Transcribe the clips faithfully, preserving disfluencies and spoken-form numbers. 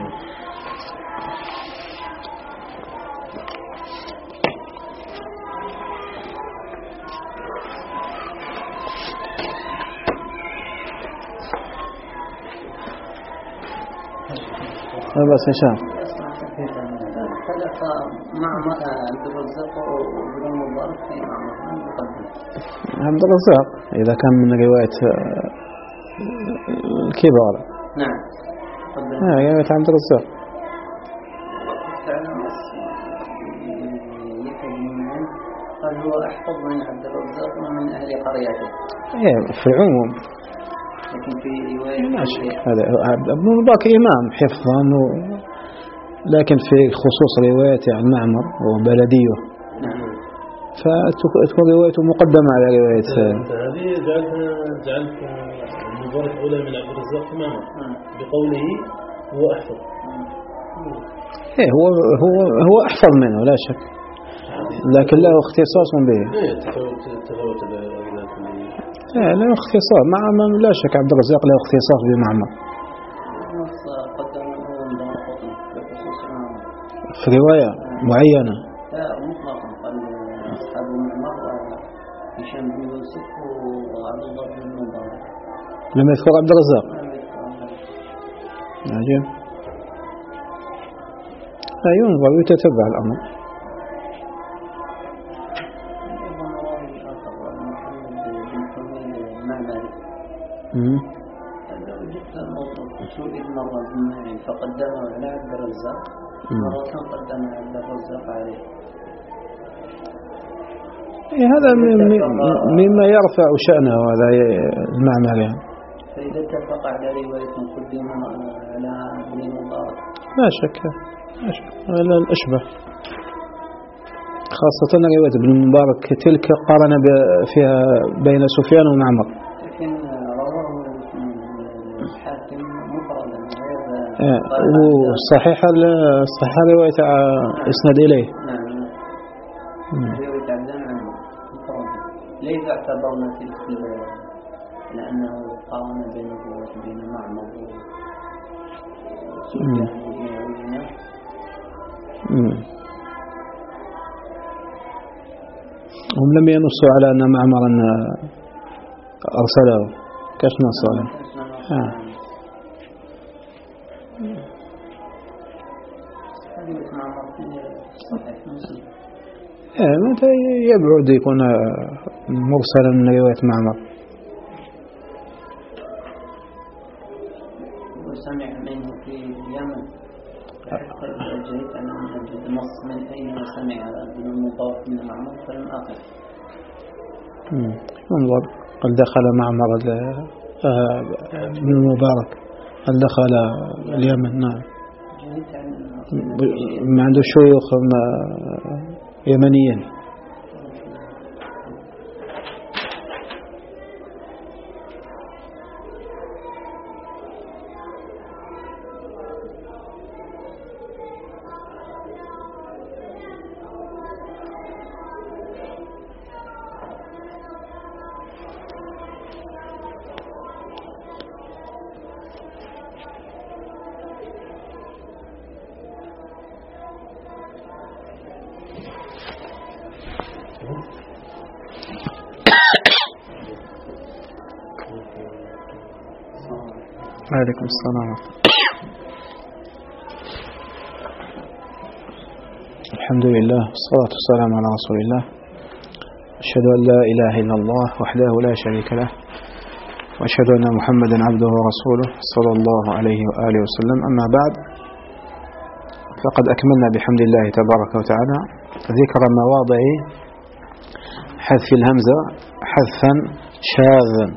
لا بس هشام خلق مع عبد الرزاق وابن المبارك في معمر مقدم. عبد الرزاق إذا كان من رواية الكبار. نعم. آه رواية عبد الرزاق. قال هو أحفظ من عبد الرزاق ومن أهل قريته. إيه في العموم. لكن في رواية هذا ابن المبارك إمام حفظا و... لكن في خصوص رواية عن معمر وبلديه. نعم. فتكون روايته مقدمة على رواية. هذه جعلتها جعلت المبارك أولى من عبد الرزاق في معمر بقوله هو أحفظ. إيه هو هو هو أحفظ منه لا شك. لكن له اختصاص به. إيه تفاوت تفاوت الأولاد. إيه له اختصاص مع من لا شك عبد الرزاق له اختصاص بمعمر. في رواية معينة. لا مطلقا قال أصحاب معمر هشام بن يوسف وعبد الله بن المبارك. لم يذكر عبد الرزاق. عجيب. لا ينظر ويتتبع الأمر. امم سئل مرة بالمعنى فقدمه على عبد الرزاق مرة قدم عبد الرزاق عليه. هذا مما يرفع شأنه هذا المعمر يعني. فإذا اتفق على رواية قدم على ابن المبارك لا شك لا شك هذا الأشبه خاصة رواية ابن المبارك تلك قارن فيها بين سفيان ومعمر. لكن رواه الحاكم مفردا وصحيح صحيح رواية اسند إليه. نعم. رواية عبدان عنه مفردا ليس اعتبرنا تلك لأنه قارن بين بين معمر وسفيان وابن عيينة. هم لم ينصوا على أن معمرا أرسله كاش نصوا عليه. آه. آه متى يبعد يكون مرسلا من رواية معمر. وسمع منه في اليمن. جئت أن أجد نص من أين سمع ابن المبارك من معمر فلم أقف. انظر قد دخل معمر ابن المبارك قد دخل اليمن. نعم. ما عنده شيوخ يمنيين. عليكم السلام. الحمد لله والصلاة والسلام على رسول الله. أشهد أن لا إله إلا الله وحده لا شريك له وأشهد أن محمدا عبده ورسوله صلى الله عليه وآله وسلم. أما بعد فقد أكملنا بحمد الله تبارك وتعالى ذكر مواضع حذف الهمزة حذفا شاذا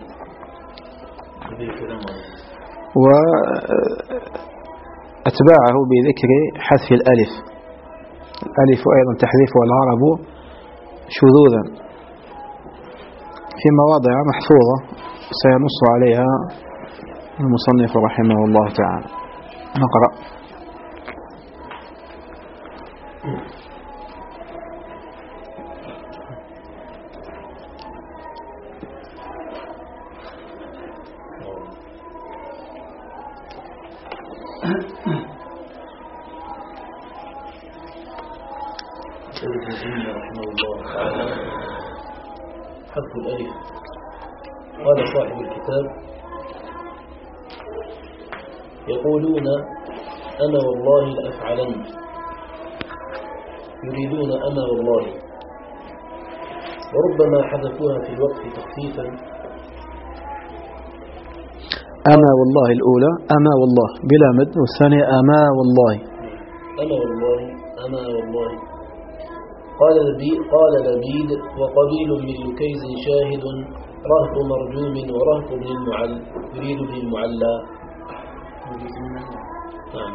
وأتباعه بذكر حذف الألف. الألف أيضا تحذيفها العرب شذوذا في مواضع محفوظة سينص عليها المصنف رحمه الله تعالى. نقرأ. تيمية رحمه الله تعالى حذف الألف. قال صاحب الكتاب: يقولون أنا والله لأفعلن، يريدون أنا والله، وربما حذفوها في الوقت تخفيفا. أما والله الأولى أما والله بلا مد، والثانية أما والله. أما والله أما والله. قال لبيد, قال لبيد: وقبيل من لكيز شاهد، رهط مرجوم ورهط ابن المعل، يريد ابن المعلى. نعم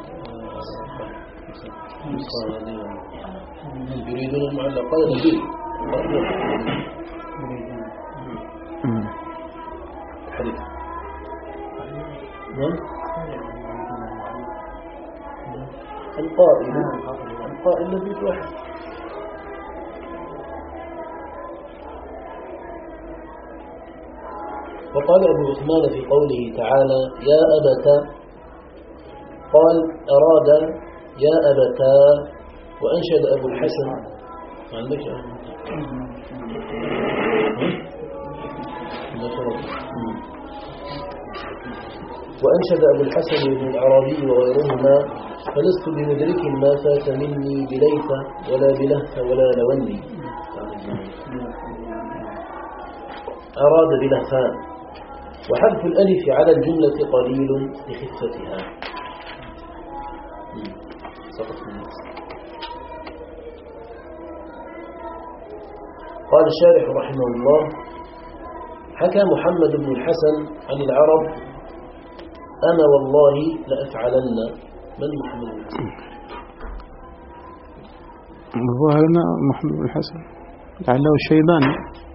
يريدون المعلى. قال لبيد حديث. نعم القائل القائل لبيد واحد. وقال أبو عثمان في قوله تعالى: يا أبتا، قال أراد يا أبتا. وأنشد أبو الحسن ما عندك وأنشد أبو الحسن بن العربي وغيرهما: فلست بمدرك ما فات مني بليث ولا بلهث ولا لوني. أراد بلهفان. وحذف الألف على الجملة قليل لخفتها. قال الشارح رحمه الله: حكى محمد بن الحسن عن العرب: أنا والله لأفعلن. من محمد بن الحسن؟ ظهرنا محمد بن الحسن لعله الشيباني.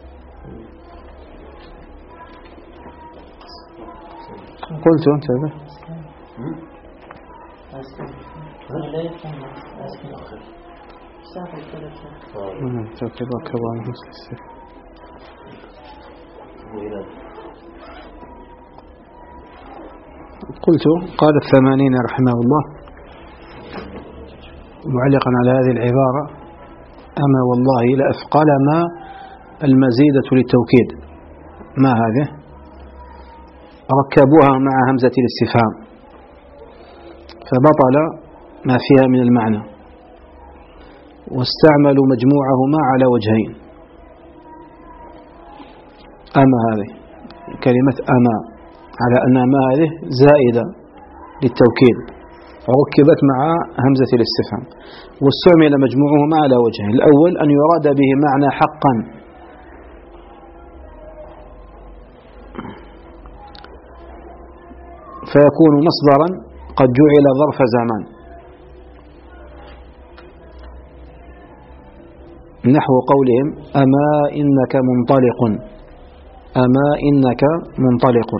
قلت أنت هذا قلت. قال الثمانين رحمه الله معلقا على هذه العبارة: أما والله لأثقل ما المزيدة للتوكيد. ما هذه؟ ركبوها مع همزة الاستفهام فبطل ما فيها من المعنى، واستعملوا مجموعهما على وجهين. أما هذه كلمة أما على أن ما هذه زائدة للتوكيد وركبت مع همزة الاستفهام، واستعمل مجموعهما على وجهين: الأول أن يراد به معنى حقا، فيكون مصدرا قد جعل ظرف زمان، نحو قولهم: أما إنك منطلق، أما إنك منطلق.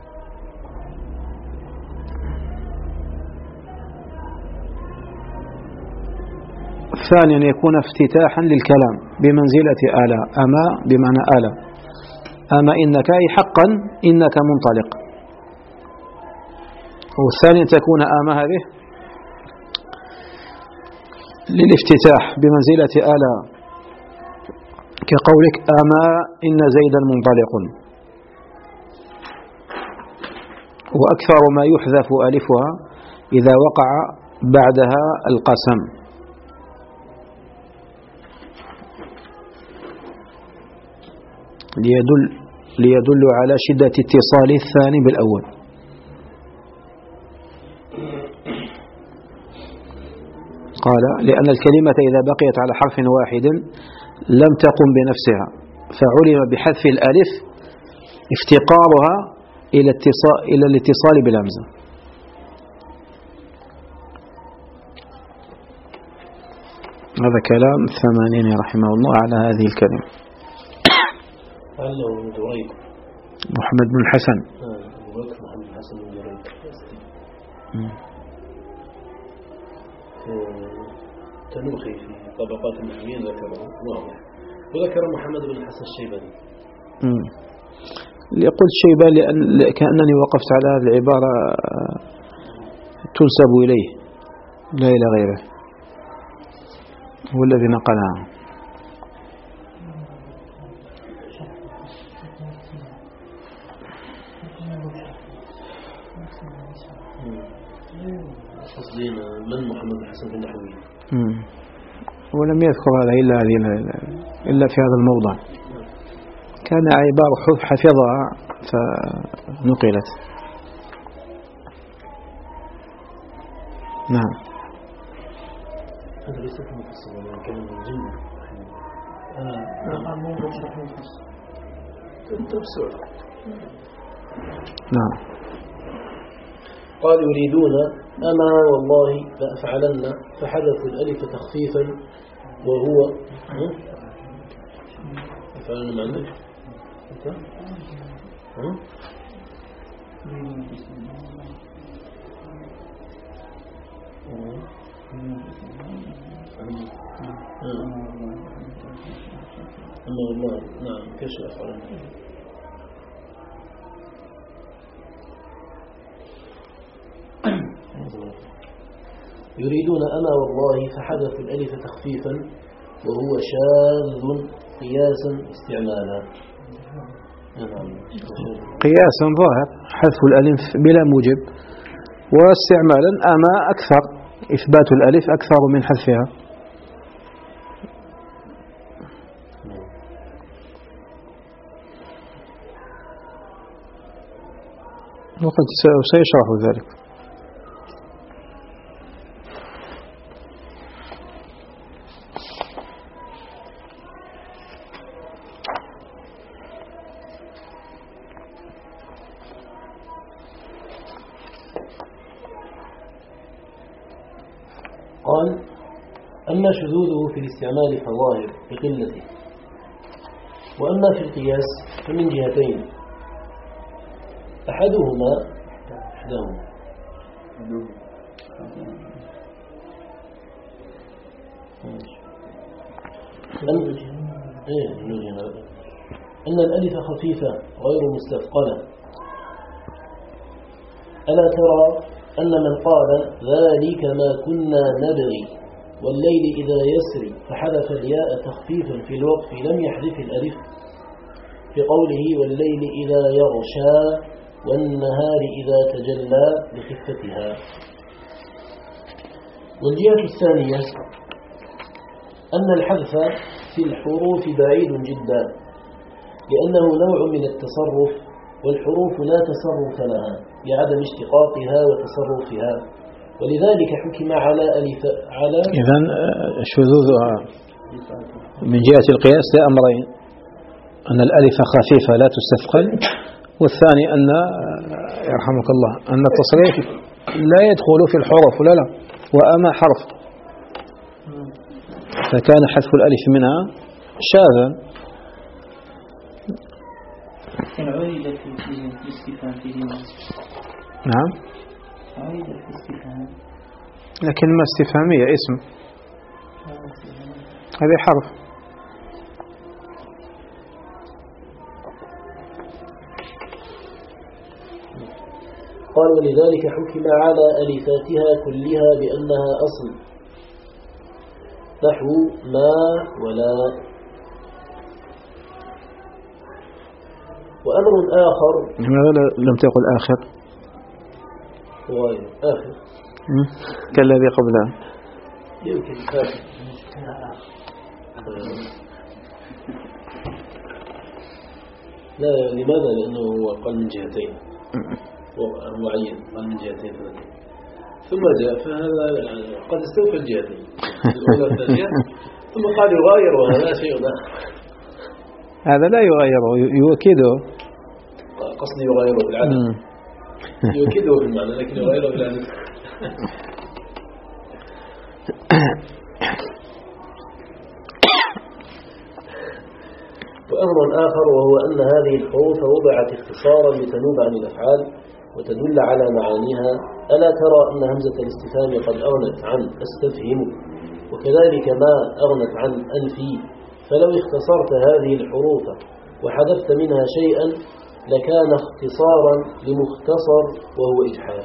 ثانيا يكون افتتاحا للكلام بمنزلة آلا، أما بمعنى آلا، أما إنك أي حقا إنك منطلق. والثاني تكون آما هذه للافتتاح بمنزلة آلا، كقولك: أما إن زيدا منطلق. وأكثر ما يحذف ألفها إذا وقع بعدها القسم، ليدل, ليدل على شدة اتصال الثاني بالأول. قال: لأن الكلمة إذا بقيت على حرف واحد لم تقم بنفسها، فعلم بحذف الألف افتقارها إلى اتصال إلى الاتصال بالهمزة. هذا كلام الثمانين رحمه الله على هذه الكلمة. محمد بن الحسن محمد بن الحسن بن دريد تنوخي في طبقات المحميين ذكره واضح، وذكر محمد بن الحسن الشيباني. يقول الشيباني لأن كأنني وقفت على هذه العبارة تنسب إليه لا إلى غيره، هو الذي نقلها. بين من محمد الحسن في النحويين. ولم يذكر هذا إلا إلا في هذا الموضع، كان عبارة حفظها فنقلت. نعم. هذا ليس في مفصل، ولا كلام الجن. نعم مو شرح مفصل. تفسير. نعم. قال يريدون أما والله لأفعلن، فحذفوا الألف تخفيفا وهو أفعلن ما عندك أنت أما والله نعم كيف أفعلن يريدون أما والله فحذفوا الألف تخفيفا وهو شاذ قياسا استعمالا. قياسا ظاهر حذف الألف بلا موجب، واستعمالا أما أكثر، إثبات الألف أكثر من حذفها. وقد سيشرح ذلك. قال أما شذوذه في الاستعمال فظاهر بقلته، وأما في القياس فمن جهتين، أحدهما أحدهما أن, أن الألف خفيفة غير مستثقلة. ألا ترى أن من قال ذلك ما كنا نبغي والليل إذا يسري فحذف الياء تخفيفا في الوقف لم يحذف الألف في قوله والليل إذا يغشى والنهار إذا تجلى لخفتها. والجهة الثانية أن الحذف في الحروف بعيد جدا، لأنه نوع من التصرف، والحروف لا تصرف لها لعدم اشتقاقها وتصرفها، ولذلك حكم على ألف على. إذن شذوذها من جهة القياس لأمرين: أن الألف خفيفة لا تستثقل، والثاني أن يرحمك الله أن التصريف لا يدخل في الحروف، لا لا وأما حرف، فكان حذف الألف منها شاذا. العويدة في الاستفهام في نعم. عويدة في الاستفهام لكن ما استفهامية اسم، هذه حرف. قال ولذلك حكم على ألفاتها كلها بأنها أصل، نحو ما ولا. وأمر آخر. لماذا لم تقل آخر؟ غير آخر كالذي قبلها. يمكن آخر. لا، لماذا؟ لأنه هو قال من جهتين، هو عين قال من جهتين ثلاثين، ثم جاء فهذا قد استوفى الجهتين الأولى والثانية، ثم قال يغاير، وهذا شيء آخر. هذا لا يغيره، يؤكده. قصدي يغيره في العدد، يؤكده في المعنى لكن يغيره في العدد. وأمر آخر وهو أن هذه الحروف وضعت اختصارا لتنوب عن الأفعال وتدل على معانيها. ألا ترى أن همزة الاستفهام قد أغنت عن أستفهم، وكذلك ما أغنت عن أنفي، فلو اختصرت هذه الحروف وحذفت منها شيئا لكان اختصارا لمختصر وهو إجحاف،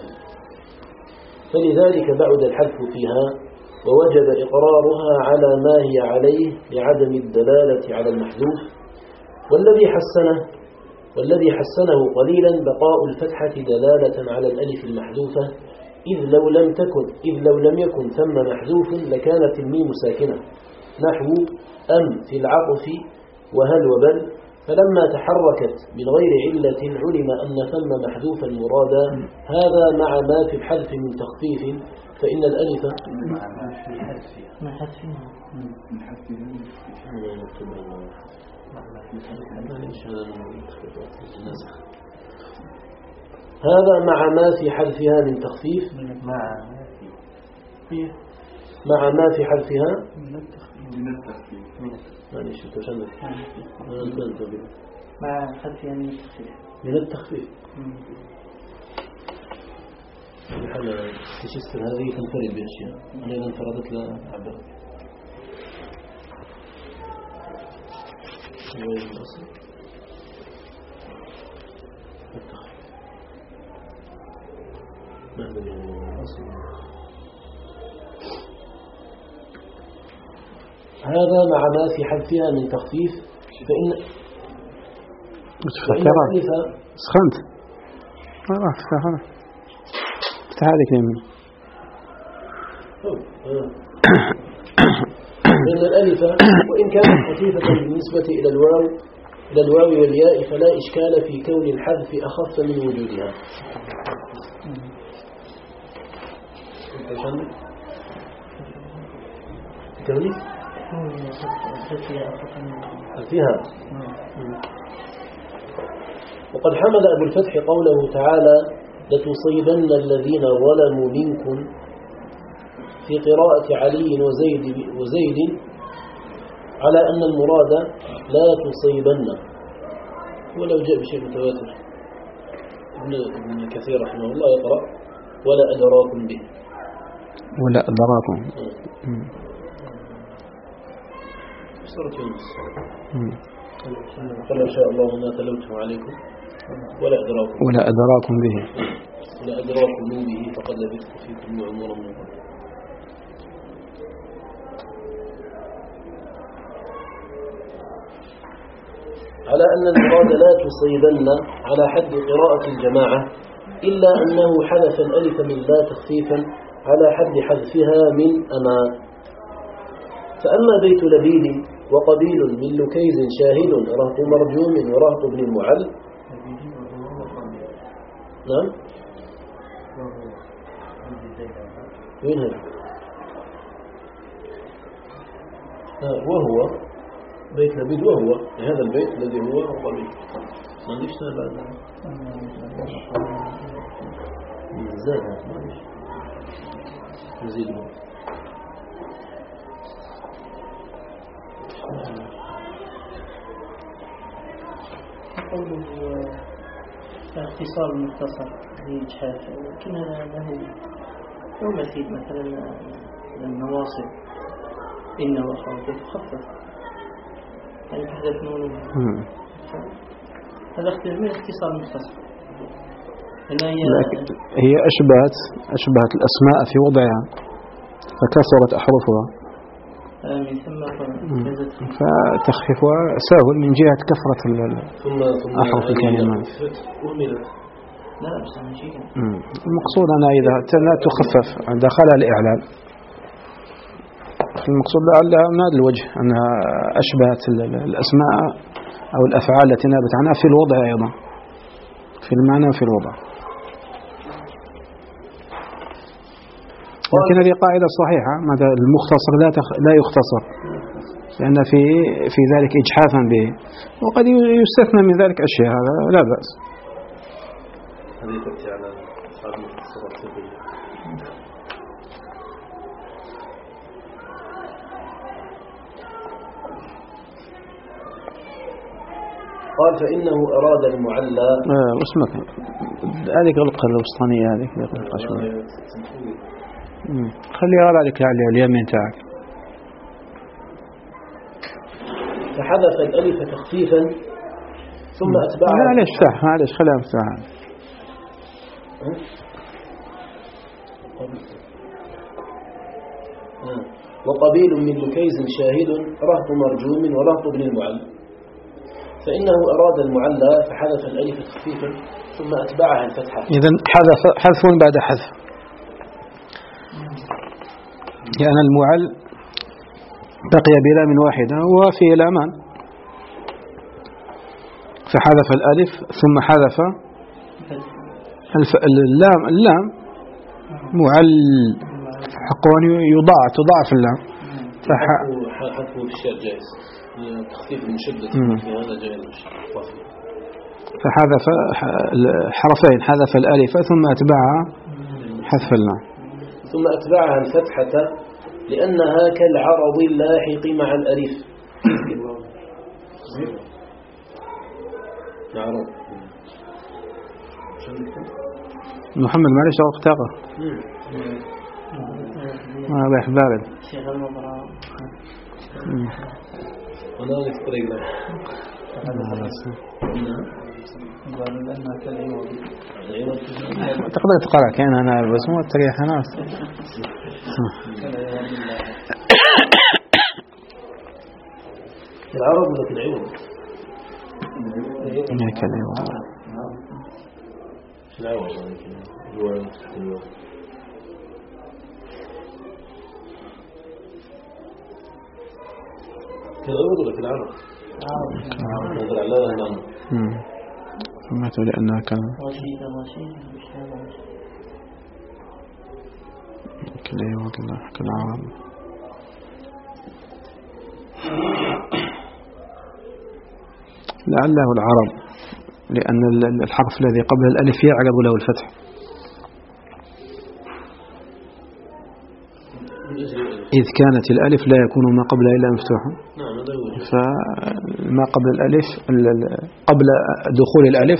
فلذلك بعد الحذف فيها ووجب إقرارها على ما هي عليه لعدم الدلالة على المحذوف. والذي حسنه والذي حسنه قليلا بقاء الفتحة دلالة على الألف المحذوفة إذ لو لم تكن إذ لو لم يكن ثم محذوف لكانت الميم ساكنة، نحو أم في العطف وهل وبل، فلما تحركت من غير علة علم أن ثم محذوفا مرادا. هذا مع ما في الحذف من تخفيف، فإن الألف مع حذفها هذا مع ما في حذفها من تخفيف مع مع ما في حذفها من التخفيف معلش تشنك مع حذفها من التخفيف من التخفيف بحال تشستر هذه تنفرد بأشياء أنا إذا انفردت لا أعبر هذا مع ما في حذفها من تخفيف، فإن الألف سخنت ما راح تفهم افتح هذيك اليمين. فإن الألف وإن كانت خفيفة بالنسبة إلى الواو إلى الواو والياء فلا إشكال في كون الحذف أخف من وجودها. كوني فيها. وقد حمل أبو الفتح قوله تعالى لتصيبن الذين ظلموا منكم في قراءة علي وزيد, وزيد على أن المراد لا تصيبن، ولو جاء بشيء متواتر. ابن كثير رحمه الله يقرأ ولا أدراكم به ولا أدراكم سورة يونس قال إن شاء الله ما تلوته عليكم ولا أدراكم ولا أدراكم به ولا أدراكم به فقد لبثت فيكم عمرا من قبل. على أن المراد لا تصيبن على حد قراءة الجماعة، إلا أنه حذف الألف من لا تخفيفا على حد حذفها من أما. فأما بيت لبيد وقبيل من لكيز شاهد رهط مرجوم ورهط بن المعل. نعم وين هذا؟ آه وهو بيت لبيد وهو هذا البيت الذي هو قبيل. ما عنديش سنة بعد زاد نزيده قوله اختصار مختصر لإجحاف، لكن هذا له هو مثيل مثلا النواصب إن وخواتف خفف يعني تحدث نون هذا من اختصار مختصر. هي أشبهت أشبهت الأسماء في وضعها فكسرت أحرفها من ثم فتخفيفها سهل من جهة كثرة أحرف الكلمات. لا بس المقصود أنا إذا لا تخفف دخلها الإعلال، المقصود لعلها من هذا الوجه أنها أشبهت الأسماء أو الأفعال التي نابت عنها في الوضع أيضا، في المعنى وفي الوضع. لكن هذه قاعدة صحيحة، ماذا المختصر لا تخ... لا يختصر لأن في في ذلك إجحافا به، وقد يستثنى من ذلك أشياء، هذا لا بأس. هذه تأتي على صعب المختصرات الطبية. قال فإنه أراد المعلى آه واسمك هذه القلقة الوسطانية هذه القلقة شوية خليها عليك على اليمين تاعك. فحذف الألف تخفيفا ثم أتبعها. معلش صح معلش خليها مفتوحة. وقبيل من لكيز شاهد رهط مرجوم ورهط بن المعل. فإنه أراد المعلى فحذف الألف تخفيفا ثم أتبعها الفتحة. إذن حذف حذف بعد حذف لأن المعل بقي بلام واحدة وفي لامان، فحذف الألف ثم حذف اللام. اللام معل حقون يضاع تضاعف اللام، حذفه في الشعر جائز، تخفيف المشدد في هذا جائز. فحذف حرفين، حذف الألف ثم أتبعها حذف اللام، ثم أتبعها الفتحة لأنها كالعرض اللاحق مع الألف. العرض محمد معلش وقت تاقه ما بأحبابه شيخ المبرا أنا أذكر إلا قالوا لأنها كالعوض. تقدر تقرأ كأن أنا بس مو تريح ناس. العرب ولا كالعوض؟ كالعوض. العوض كالعوض ولا كالعرب؟ نظر على الله. سمعت لأنها كان رشيدة رشيدة مش هذا كالعوض الله كالعرب. لعله العرب، لأن الحرف الذي قبل الألف يعرض له الفتح، إذ كانت الألف لا يكون ما قبلها إلا مفتوحا، فما قبل الألف قبل دخول الألف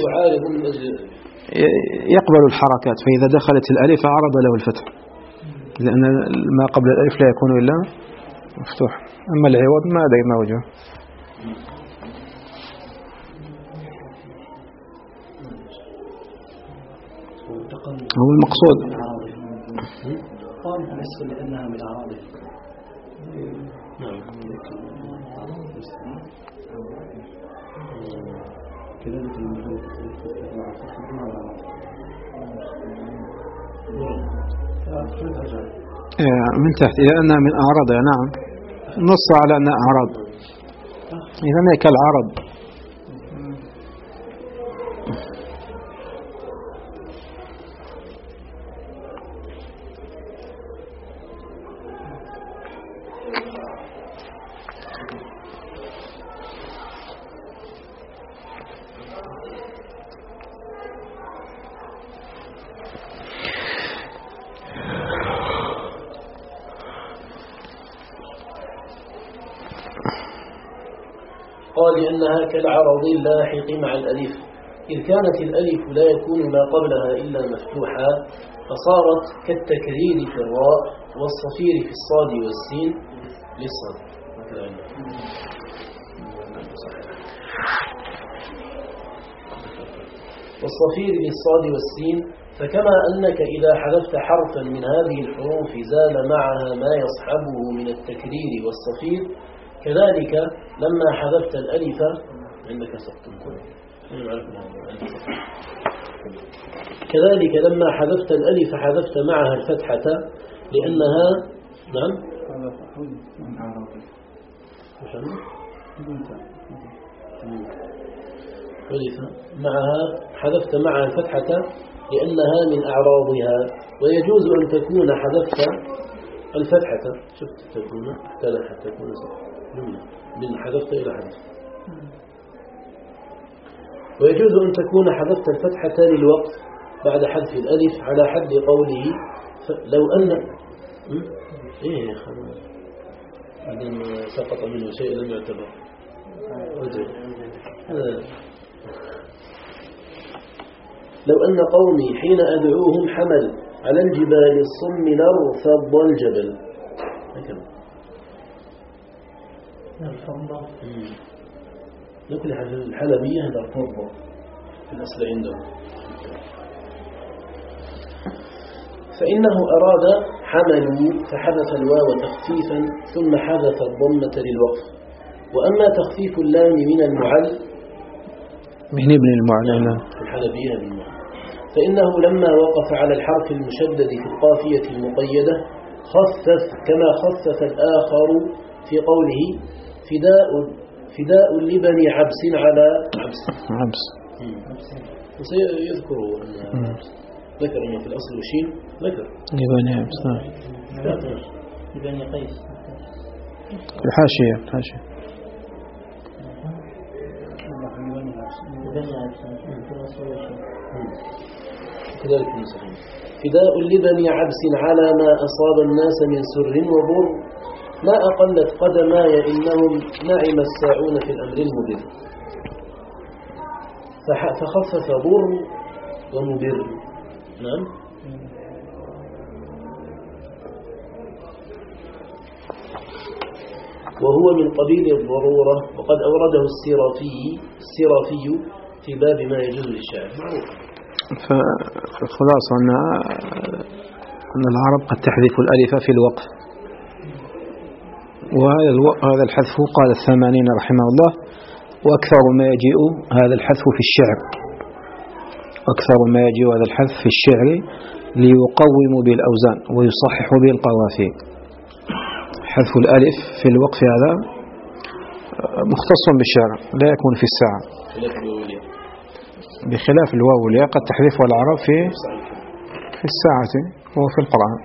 يقبل الحركات، فإذا دخلت الألف عرض له الفتح، لأن ما قبل الألف لا يكون إلا مفتوح. أما العوض ما أدري ما وجهه. هو المقصود قال بالنسبة لأنها من أعراضه. نعم. كذلك من تحت إلى أنها من أعراضها. نعم، نص على أنها أعراض، إذا ما كالعرض. قال لأنها كالعرض اللاحق مع الألف، إذ كانت الألف لا يكون ما قبلها إلا مفتوحا، فصارت كالتكرير في الراء والصفير في الصاد والسين للصاد. والصفير للصاد والسين، فكما أنك إذا حذفت حرفا من هذه الحروف زال معها ما يصحبه من التكرير والصفير، كذلك لما حذفت الألف عندك سقط كذلك لما حذفت الألف حذفت معها الفتحة لأنها نعم معها حذفت معها الفتحة لأنها من أعراضها، ويجوز أن تكون حذفت الفتحة شفت تكون احتلت حتى تكون من حذفت إلى حذف، ويجوز أن تكون حذفت الفتحة للوقت بعد حذف الألف على حد قوله لو أن إيه يا خلاص بعدين سقط منه شيء لم يعتبر لو أن قومي حين أدعوهم حمل على الجبال الصم لارفض الجبل هكذا الفضة نقول الحلبية لارفض في الأصل عنده، فإنه أراد حملوا فحذف الواو تخفيفا ثم حذف الضمة للوقف. وأما تخفيف اللام من المعل من ابن المعل الحلبية بالمعل، فإنه لما وقف على الحرف المشدد في القافية المقيدة خفف كما خفف الآخر في قوله فداء فداء لبني عبس على عبس عبس. وسيذكر أن ذكر أنه في الأصل وشين ذكر لبني عبس. لبني قيس الحاشية الحاشية كذلك المسلمين فداء لبني عبس على ما أصاب الناس من سر وضر ما أقلت قدماي إنهم نعم الساعون في الأمر المبر فخفف ضر ومبر. نعم. وهو من قبيل الضرورة وقد أورده السرافي السرافي في باب ما يجوز للشاعر. فالخلاصة أن أن العرب قد تحذف الألف في الوقف، وهذا هذا الحذف قال الثمانين رحمه الله وأكثر ما يجيء هذا الحذف في الشعر أكثر ما يجيء هذا الحذف في الشعر ليقوم بالأوزان ويصحح بالقوافي. حذف الألف في الوقف هذا مختص بالشعر لا يكون في الساعة، بخلاف الواو والياء قد تحذفها العرب في في الساعة وفي القرآن.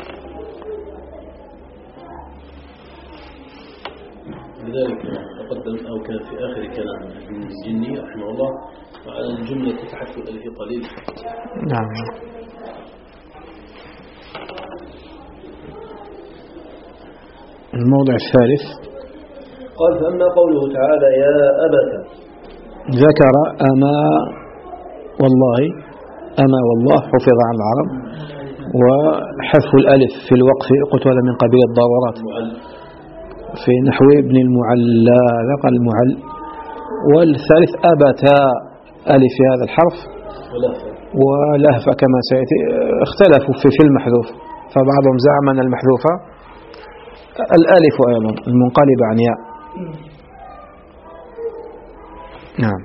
لذلك تقدم أو كان في آخر كلام الجني رحمه الله على الجملة تحذف الألف قليل. نعم. الموضع الثالث قال فأما قوله تعالى يا أبت ذكر أما والله أما والله حفظ عن العرب، وحذف الألف في الوقف قلت هذا من قبيل الضرورات في نحو ابن المعلى ذكر المعل. والثالث أبتا ألف في هذا الحرف ولهفة كما سيأتي اختلفوا في في المحذوف، فبعضهم زعم أن المحذوفة الألف أيضا المنقلب عن ياء. نعم.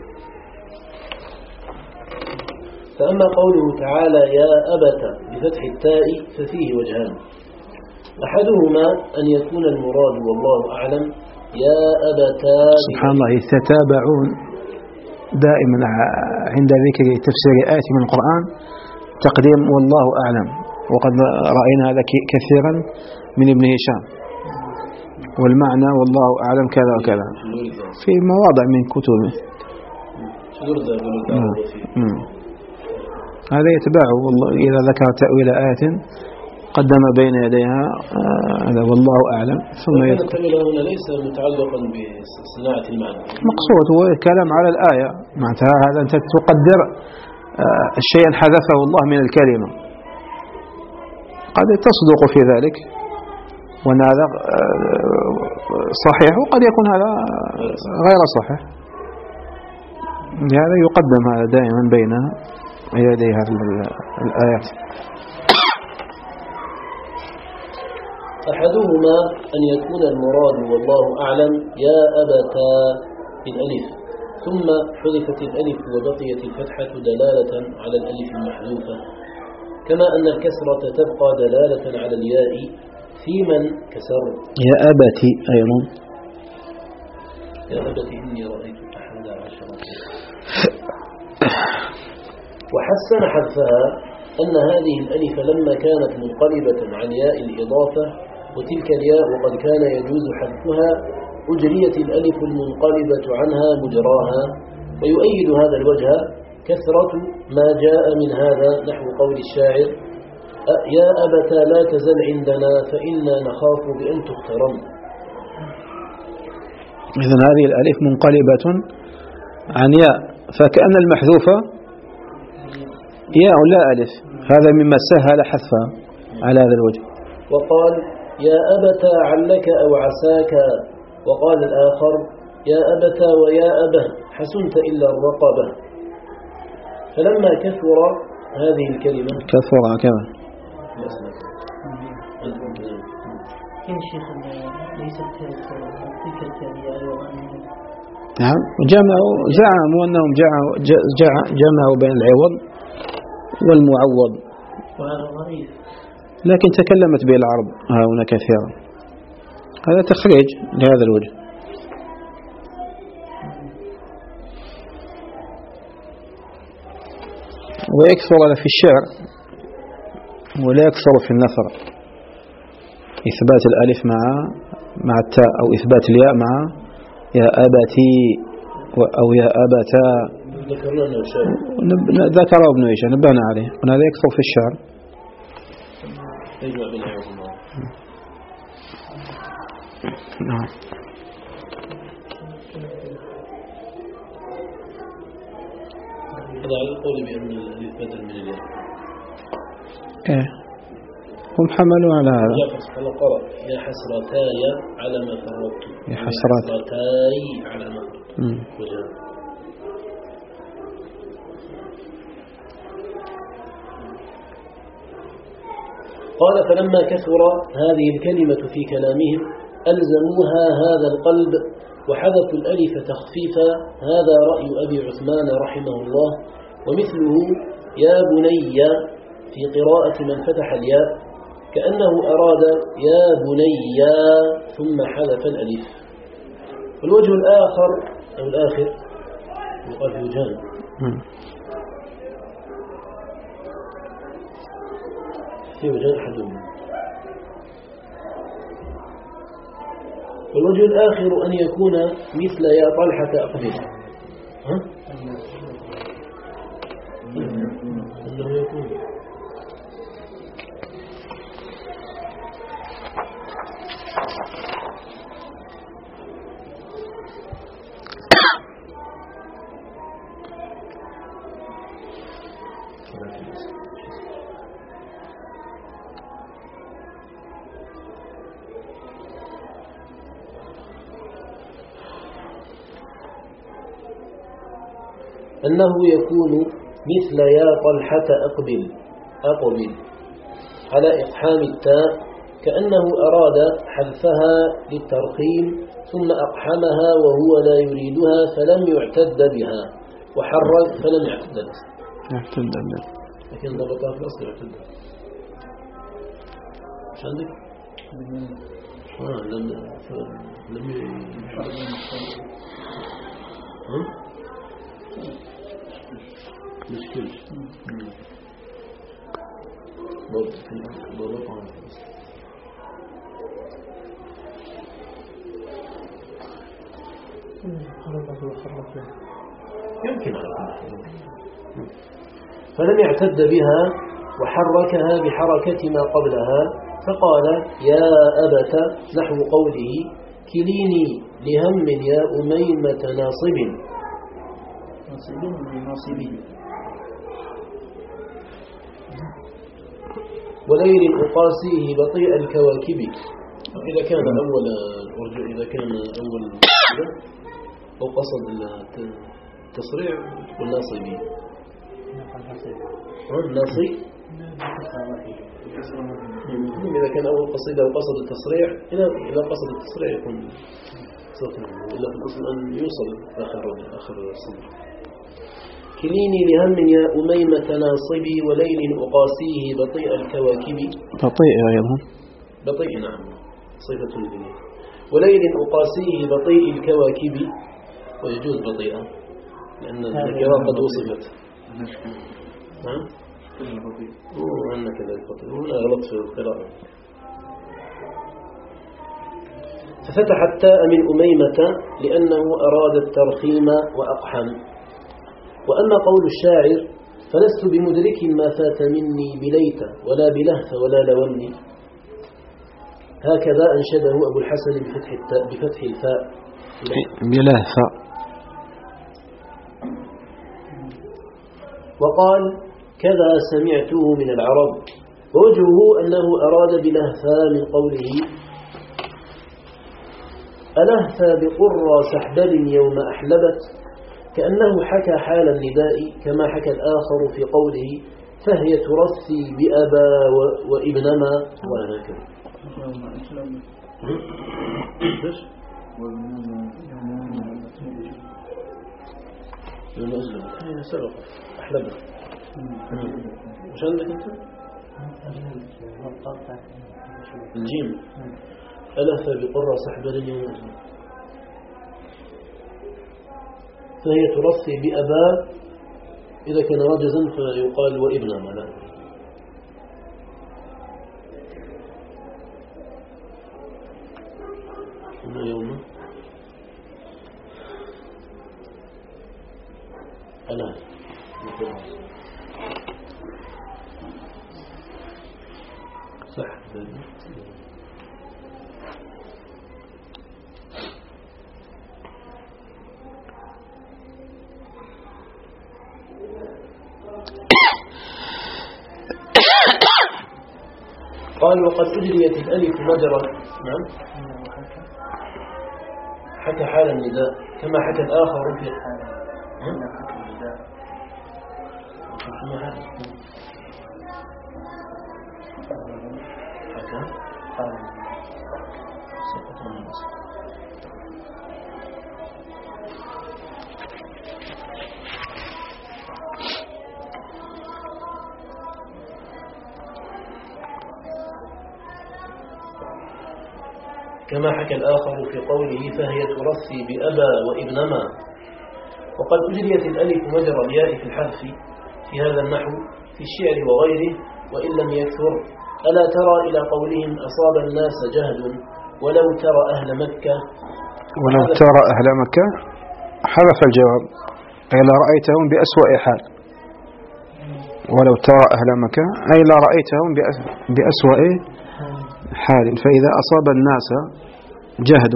فأما قوله تعالى يا أبت بفتح التاء ففيه وجهان، أحدهما أن يكون المراد والله أعلم يا أبتا سبحان الله يتتابعون دائما عند ذكر تفسير آية من القرآن تقديم والله أعلم، وقد رأينا هذا كثيرا من ابن هشام، والمعنى والله أعلم كذا وكذا في مواضع من كتبه. هذا يتباع والله إذا ذكر تأويل آية قدم بين يديها هذا والله أعلم ثم يذكر. هنا ليس متعلقا بصناعة المعنى، مقصود هو الكلام على الآية معناتها هذا أنت تقدر الشيء حذفه الله من الكلمة، قد تصدق في ذلك وأن هذا صحيح وقد يكون هذا غير صحيح، لهذا يقدم هذا دائما بين يدي هذه الآيات. أحدهما أن يكون المراد والله أعلم يا أبتا بالألف ثم حذفت الألف وبقيت الفتحة دلالة على الألف المحذوفة، كما أن الكسرة تبقى دلالة على الياء في من كسر. يا أبتي أيضا يا أبتي إني رأيت أحد عشر. وحسن حذفها أن هذه الألف لما كانت منقلبة عن ياء الإضافة وتلك الياء وقد كان يجوز حذفها أجريت الألف المنقلبة عنها مجراها. ويؤيد هذا الوجه كثرة ما جاء من هذا نحو قول الشاعر يا أبتا لا تزل عندنا فإنا نخاف بأن تخترم. إذن هذه الألف منقلبة عن ياء، فكأن المحذوفة ياء لا ألف، هذا مما سهل حذفها على هذا الوجه. وقال يا أبتا علك أو عساك، وقال الآخر يا أبتا ويا أبه حسنت إلا الرقبة. فلما كثر هذه الكلمة كثر كما كان شيخ ليست تلك التالية نعم. جمعوا زعموا أنهم جمعوا جمعوا بين العوض والمعوض، وهذا ضعيف. لكن تكلمت به العرب هنا كثيرا. هذا تخريج لهذا الوجه. ويكثر في الشعر ولا يكثر في النثر إثبات الألف مع مع التاء، أو إثبات الياء مع يا أبتي أو يا أبتا. ذكره ابن هشام نبهنا عليه، قلنا هذا يكثر في الشعر. نعم. هذا على القول بأن الألف بدل من الياء. إيه هم حملوا على هذا. قال قرأ يا حسرتاي على ما فرطت. يا حسرتاي على ما فرطت. وجاء. قال فلما كثر هذه الكلمة في كلامهم ألزموها هذا القلب وحذفوا الألف تخفيفا. هذا رأي أبي عثمان رحمه الله. ومثله يا بني في قراءة من فتح الياء كأنه أراد يا بني ثم حذف الألف. والوجه الآخر أو الآخر يقال في وجهان. في وجهان أحدهما. والوجه الآخر أن يكون مثل يا طلحة أقبل. ها؟ أنه يكون أنه يكون مثل يا طلحة أقبل أقبل على إقحام التاء كأنه أراد حذفها للترخيم ثم أقحمها وهو لا يريدها فلم يعتد بها وحرك فلم يعتد يعتد بها لكن ضبطها في الأصل يعتد. مش عندك؟ آه لم لم ها مشكلة ضبطها في الأصل. يمكن فلم يعتد بها وحركها بحركة ما قبلها فقال يا أبت نحو قوله كليني لهم يا أميمة ناصب ناصبين وليل أقاسيه بطيء الكواكب. إذا كان أول إذا كان أول أو قصد التصريع والناصبي الناصي إذا كان أول قصيدة وقصد التصريع إذا قصد التصريع يكون صوت إلا في الأصل أن يوصل آخر آخر الصدر. كليني لهم يا أميمة ناصبي وليل أقاسيه بطيء الكواكب. بطيء أيضا بطيء نعم صفة الدنيا. وليل أقاسيه بطيء الكواكب ويجوز بطيئة لأن الذكرى قد وصفت. نعم وأنا كذلك بطيء هنا غلط في القراءة. ففتح التاء من أميمة لأنه أراد الترخيم وأقحم. وأما قول الشاعر فلست بمدرك ما فات مني بليت ولا بلهف ولا لوني هكذا أنشده أبو الحسن بفتح التاء بفتح الفاء بلهف. وقال كذا سمعته من العرب. ووجهه أنه أراد بلهفا من قوله ألهفا بقرى سحبل يوم أحلبت كأنه حكى حال النداء كما حكى الآخر في قوله فهي ترثي بأبا وابنما وهكذا. يوم أسلمت هي سبقت أحلبت. مش عندك أنت؟ الجيم ألف بقرى سحبل يوم فهي ترصي بأبا إذا كان رجزا فيقال وابن معناه. هنا يوم ألا سحبل قال وقد أجريت الألف مجرى. نعم حكى حال النداء كما حكى الآخر في حال النداء حكى كما حكى الآخر في قوله فهي ترصي بأبا وابنما. وقد أجريت الألف مجرى الياء في الحذف في هذا النحو في الشعر وغيره وإن لم يكثر. ألا ترى إلى قولهم أصاب الناس جهد ولو ترى أهل مكة ولو ترى أهل مكة حذف الجواب أي لا رأيتهم بأسوأ حال. ولو ترى أهل مكة أي لا رأيتهم بأسوأ حال. فإذا أصاب الناس جهد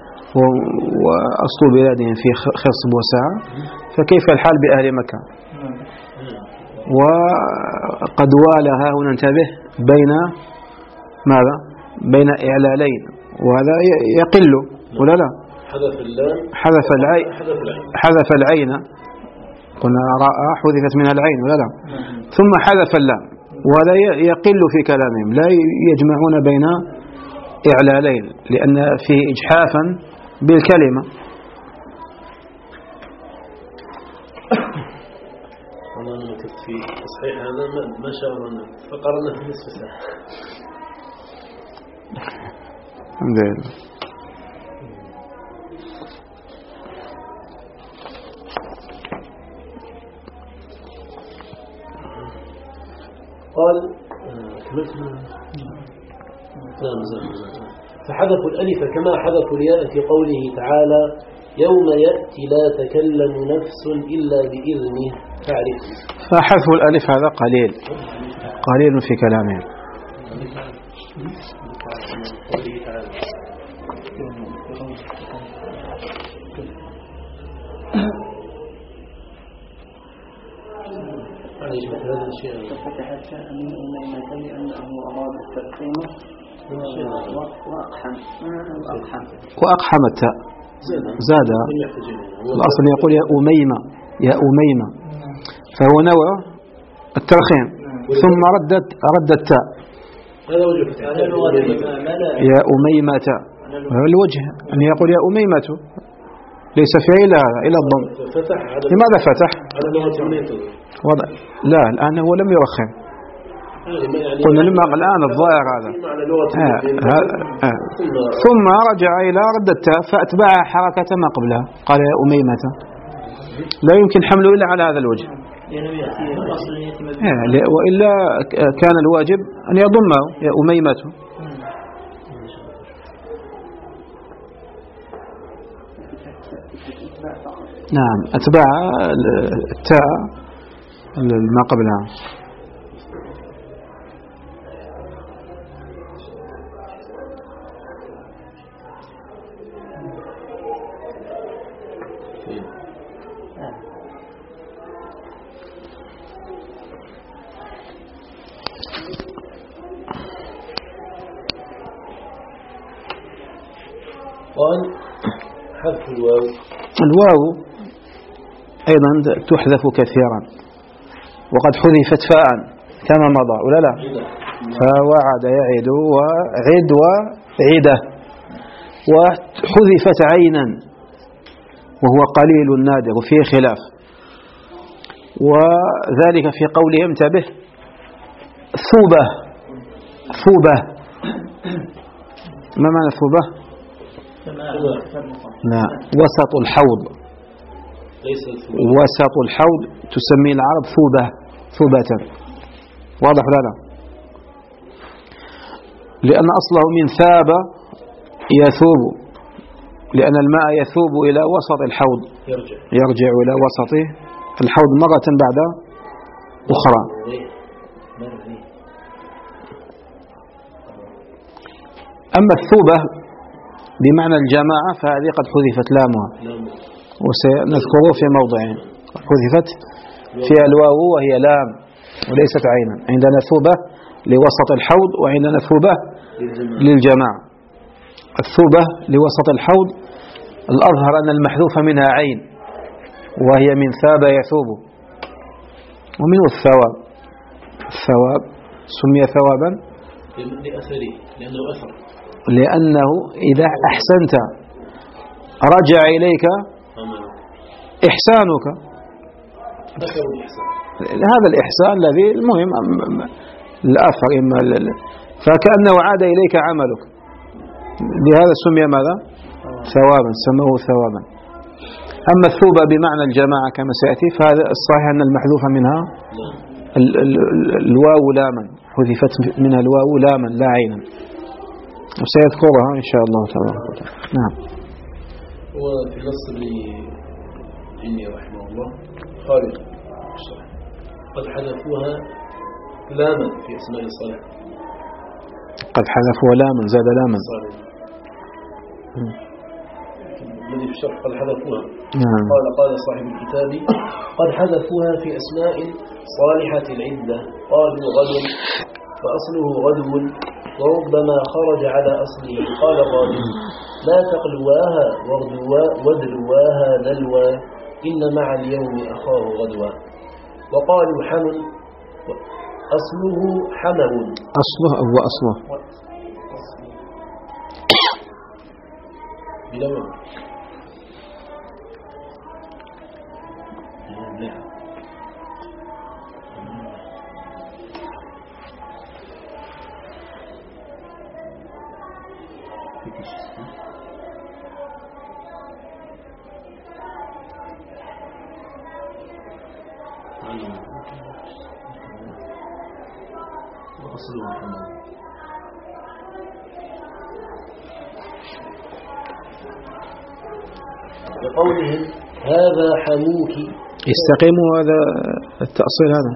وأصل بلادهم في خصب وساعة فكيف الحال بأهل مكة. وقد والها هنا انتبه بين ماذا بين إعلالين وهذا يقل ولا لا. حذف اللام حذف العين حذف العين قلنا رأى حذفت من العين ولا لا. ثم حذف اللام ولا يقل في كلامهم لا يجمعون بين إعلالين لأن فيه إجحافا بالكلمة. والله أنا كنت في تصحيح هذا ما شاء الله فقرنا في نصف ساعة. الحمد لله. قال فحذفوا الألف كما حذفوا الياء في قوله تعالى يوم يأتي لا تكلم نفس إلا بإذنه تعرف. فحذف الألف هذا قليل قليل في كلامهم. هذا الشيء فتحت من أميمتين أنه أراد التقسيم وأقحم وأقحم التاء زاد. الأصل يقول يا أميمة يا أميمة فهو نوع الترخيم ثم ردت رد التاء يا أميمة. هذا الوجه أن يقول يا أميمة ليس فيه إلا إلى الضم. لماذا فتح؟ وضع لا الآن هو لم يرخم. قلنا لما الآن الظاهر هذا آه آه آه. ثم رجع إلى رد التاء فأتبع حركة ما قبلها قال يا أميمة. لا يمكن حمله إلا على هذا الوجه آه وإلا كان الواجب أن يضمه يا أميمة. نعم أتبع التاء ما قبلها. قال حذف الواو. الواو أيضا تحذف كثيرا وقد حذفت فاء كما مضى ولا لا. فوعد يعد وعد وعده. وحذفت عينا وهو قليل نادر وفيه خلاف وذلك في قوله انتبه ثوبة ثوبة ما معنى ثوبة؟ لا، وسط الحوض. وسط الحوض تسمي العرب ثوبة ثوبة. واضح لا لا؟ لأن أصله من ثاب يثوب، لأن الماء يثوب إلى وسط الحوض، يرجع, يرجع إلى وسط الحوض مرة بعد أخرى. أما الثوبة بمعنى الجماعة فهذه قد حذفت لامها، وسنذكره في موضعين. حذفت فيها الواو وهي لام وليست عينا. عندنا ثوبة لوسط الحوض وعندنا ثوبة للجماعة. الثوبة لوسط الحوض الأظهر أن المحذوف منها عين، وهي من ثاب يثوب، ومنه الثواب. الثواب سمي ثوابا لأنه أثر، لأنه إذا أحسنت رجع إليك إحسانك. هذا الإحسان الذي المهم الأثر، إما فكأنه عاد إليك عملك، لهذا سمي ماذا؟ ثوابا، سموه ثوابا. أما الثوبة بمعنى الجماعة كما سيأتي فهذا الصحيح أن المحذوف منها الواو لاما، حذفت منها الواو لاما لا عينا، وسيذكرها إن شاء الله تبارك وتعالى. نعم. وفي نص الجني رحمه الله قال قد حذفوها لاما في أسماء الصلاة. قد حذفوها لاما، زاد لاما. الذي في الشرح قد حذفوها. نعم. قال قال صاحب الكتاب قد حذفوها في أسماء صالحة العدة، قالوا غدو فأصله غدو، وربما خرج على أصله. قال قائل لا تقلواها ودلواها دلوا، إن مع اليوم أخاه غدوا. وقالوا حمل أصله حمل. أصله هو أصله بلون. وأصله حمل. بقولهم هذا حموك. يستقيم هذا التأصيل، هذا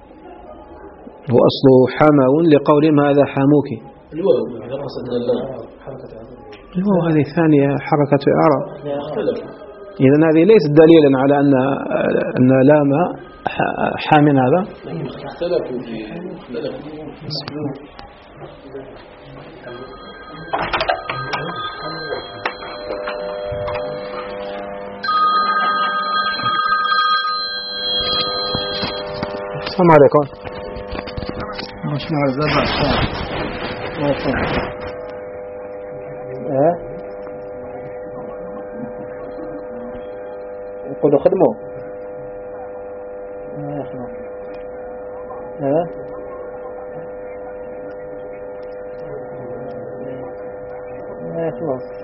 وأصله حمو لقولهم هذا حموك. الواو إذا قصدنا اللام الواو هذه ثانية حركة إعراب. إذن هذه ليست دليلا على أن أن لام حامن هذا. اختلفوا في اختلفوا. السلام عليكم. مش معزز عشان ها يقولوا خدموا ها ها خلاص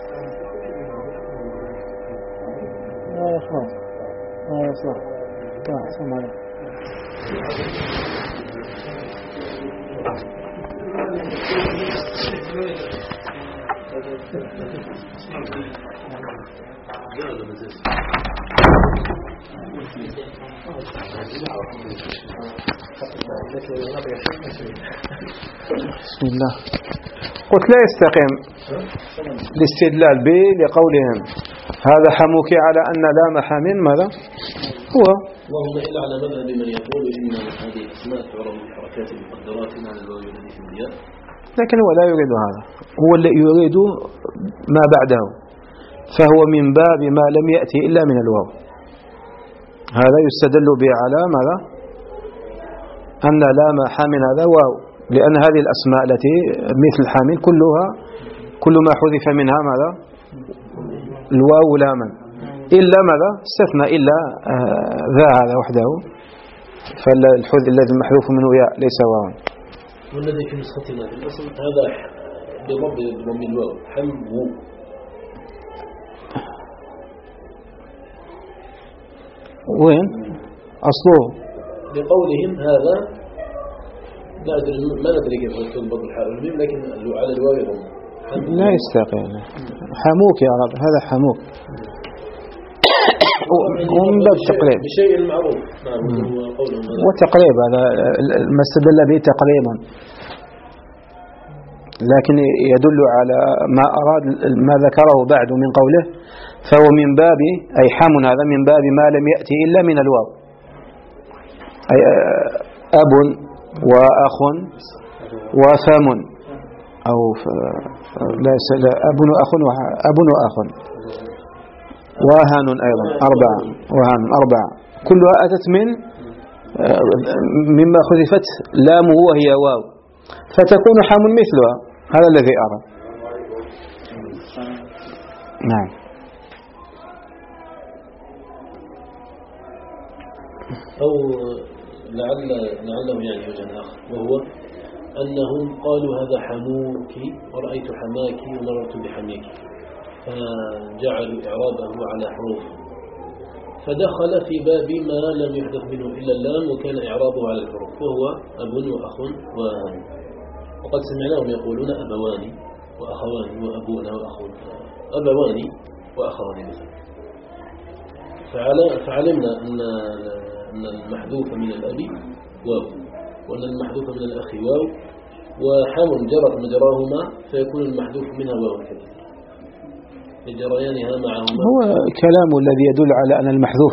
ها خلاص ها صح كان السلام عليكم. بسم الله. قلت لا يستقيم الاستدلال به لقولهم هذا حموك على أن لام حامين ماذا هو اللهم إلا على مذهب من يقول إن هذه الأسماء تعرف بحركات مقدرات على الواو الذي في الياء، لكن هو لا يريد هذا، هو اللي يريد ما بعده، فهو من باب ما لم يأتي إلا من الواو. هذا يستدل به على ماذا؟ أن لام حامل هذا واو، لأن هذه الأسماء التي مثل حامل كلها كل ما حذف منها ماذا؟ الواو لاما، إلا ماذا؟ استثنى إلا ذا هذا وحده، فالحذ الذي محذوف منه ياء ليس واو. والذي في نسختنا في الأصل هذا بضم بضم الواو حمو. وين أصله؟ بقولهم هذا لا أدري ما ندري كيف تضبط الحال الميم، لكن على الواو يضم. لا يستقيم. حموك يا رب، هذا حموك. ومن باب التقريب بشيء معروف. نعم هو قولهم هذا. وتقريب هذا ما استدل به تقريبا، لكن يدل على ما أراد ما ذكره بعد من قوله، فهو من باب أي حم هذا من باب ما لم يأتي إلا من الواو، أي أب وأخ وفم أو لا أب وأخ أب وأخ وهان أيضا أربعة وهان أربعة كلها أتت من مما خذفت لامه وهي واو، فتكون حام مثلها. هذا الذي أرى. نعم. أو لعل لعله يعني وجه آخر، وهو أنهم قالوا هذا حموك ورأيت حماك ومررت بحميك، فجعلوا إعرابه على حروف، فدخل في باب ما لم يحدث منه إلا اللام وكان إعرابه على الحروف، وهو أب وأخ وهان. وقد سمعناهم يقولون أبوان وأخوان وأبونا وأخونا، أبوان وأخوان مثلا. فعلمنا أن أن المحذوف من الأب واو، وأن المحذوف من الأخ واو، وحام جرت مجراهما فيكون المحذوف منها واو كذلك لجريانها معهما. هو كلام الذي يدل على أن المحذوف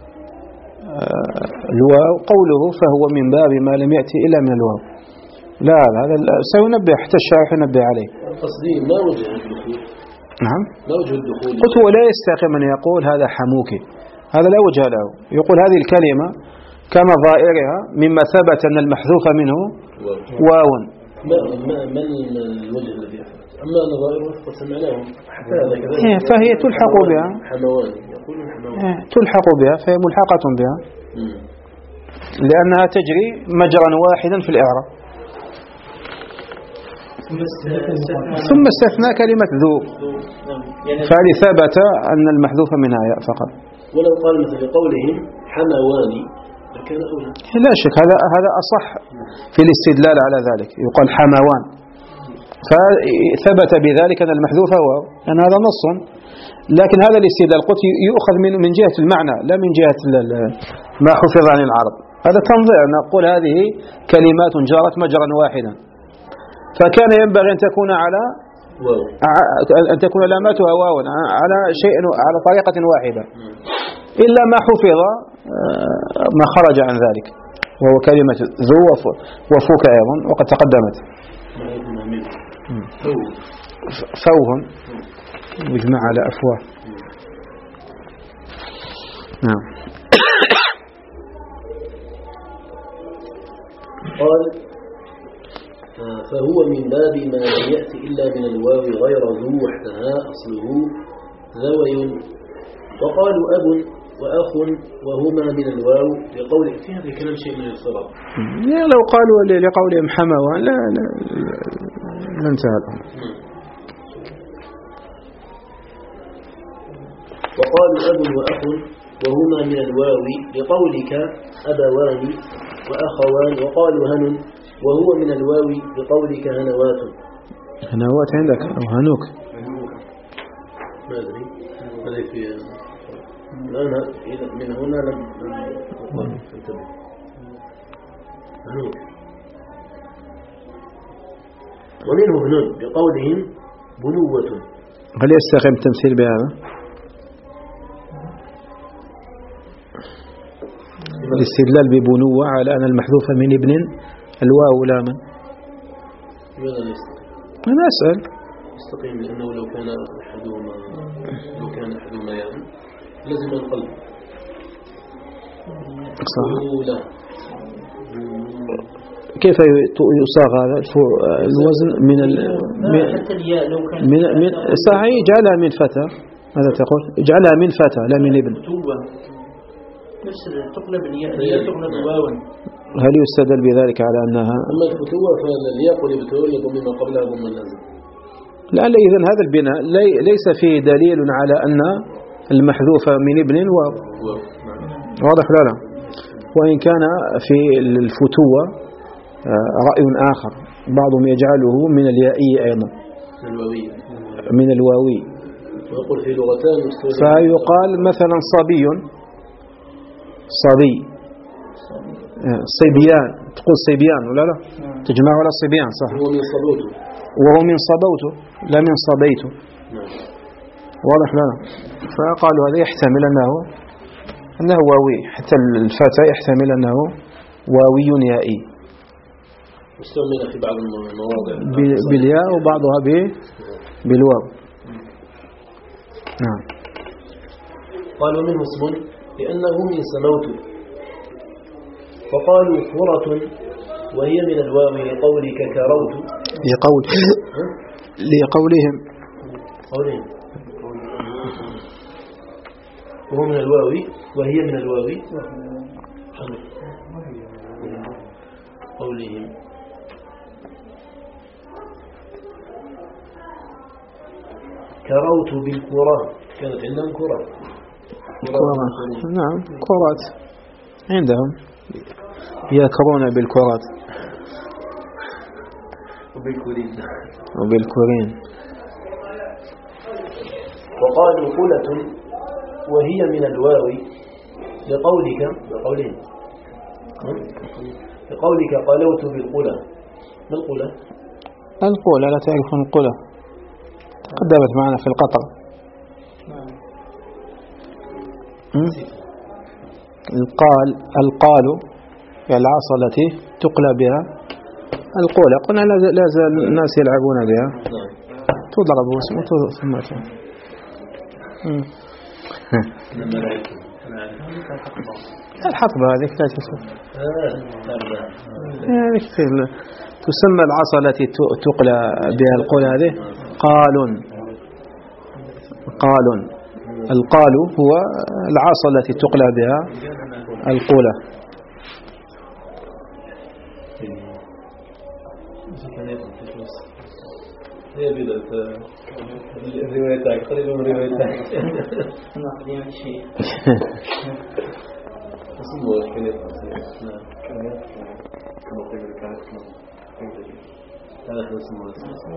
الواو قوله فهو من باب ما لم يأتي إلا من الواو. لا هذا سينبه حتى الشارح ينبه عليه. قصدي ما وجه الدخول. نعم ما وجه الدخول. قلت هو لا يستقيم أن يقول هذا حموك، هذا لا وجه له. يقول هذه الكلمة كما ظائرها مما ثبت أن المحذوف منه واو. ما ما الوجه الذي أثبت؟ أما نظائره قد سمعناهم حتى هذا كذلك. فهي تلحق بها. حموان يقولون حموان. تلحق بها، فهي ملحقة بها لأنها تجري مجرا واحدا في الإعراب. ثم استثنى كلمة ذو، فهذه ثبت أن المحذوف منها ياء فقط. ولو قال مثل قولهم حمواني لكان أولى. لا شك هذا هذا أصح في الاستدلال على ذلك، يقال حموان، فثبت بذلك أن المحذوف هو، لأن هذا نص. لكن هذا الاستدلال قلت يؤخذ من من جهة المعنى لا من جهة ما حفظ عن العرب. هذا تنظير، نقول هذه كلمات جرت مجرا واحدا، فكان ينبغي أن تكون على واو، أن تكون لاماتها واو على شيء على طريقة واحدة، إلا ما حفظ ما خرج عن ذلك، وهو كلمة ذو وفوك أيضا وقد تقدمت. فوه يجمع على أفواه. نعم. قال فهو من باب ما لم يأتي إلا من الواو غير ذو وحدها أصله ذوي. وقالوا أب وأخ وهما من الواو لقول في هذا الكلام شيء من الاضطراب. لو قالوا لقولهم حموان لا لا لا انتهى. وقالوا أب وأخ وهما من الواو لقولك أبوان وأخوان. وقالوا هن وهو من الواو لقولك هنوات. هنوات عندك أو هنوك ما أدري هذا في الآن من هنا لم تنتبه. هنوك ومنه هنون بقولهم بنوة. هل يستقيم التمثيل بهذا؟ الاستدلال ببنوة على أن المحذوف من ابن الواو لاما. لماذا لا يستقيم؟ أنا أسأل. يستقيم لأنه لو كان أحدهما لو كان أحدهما يعني لازم القلب. صح. لا. كيف يصاغ هذا الوزن من ال من من صحيح؟ اجعلها من فتى. ماذا تقول؟ اجعلها من فتى لا من ابن. بس تقلب الياء الياء تقلب واوا. هل يستدل بذلك على أنها أما الفتوة فالياء قلب تولي ضمن قبلها ضمن اللازم؟ لعل إذن هذا البناء لي- ليس فيه دليل على أن المحذوف من ابن واو. واضح لا لا. وإن كان في الفتوة آه، رأي آخر، بعضهم يجعله من اليائي أيضا الواوية من الواوي، ويقول في لغتان مستوى. فيقال مثلا صبي صبي آه، صبيان، تقول صبيان ولا لا؟ تجمع على الصبيان صح، هو من صبوته وهو من صبوته لا من صبيته. نعم. واضح لا لا. فقالوا هذا يحتمل أنه أنه واوي، حتى الفتى يحتمل أنه واوي يائي مستعملة في بعض المواضع ب- بالياء وبعضها ب- بالواو. نعم. قال ومنه اسم لأنه من سموت، فقالوا كرة وهي من الواو لقولك كروت. لقول لقولهم قولهم وهو من الواو وهي من الواو قولهم. كروت بالكرة، كانت عندهم كرة. كرة. نعم كرات عندهم يكرون بالكرات وبالكرين. وبالكرين. وقالوا قلة وهي من الواو لقولك لقولهم لقولك قلوت بالقلة. ما القلة؟ القولة لا تعرفون القولة، تقدمت معنا في القطر. م? القال القال يعني العصا التي تقلى بها القولة، قلنا لا لا زال الناس يلعبون بها، تضرب واسمه ثم الحطبة هذه لا تسمى، تسمى العصا التي تقلى بها القول هذه قال. قال القال هو العصا التي تقلى بها القولة. هي بدأت الروايتك قريبا من روايتك. نقل يعني شيء. اسمه كنيت. نعم. هذا اسمه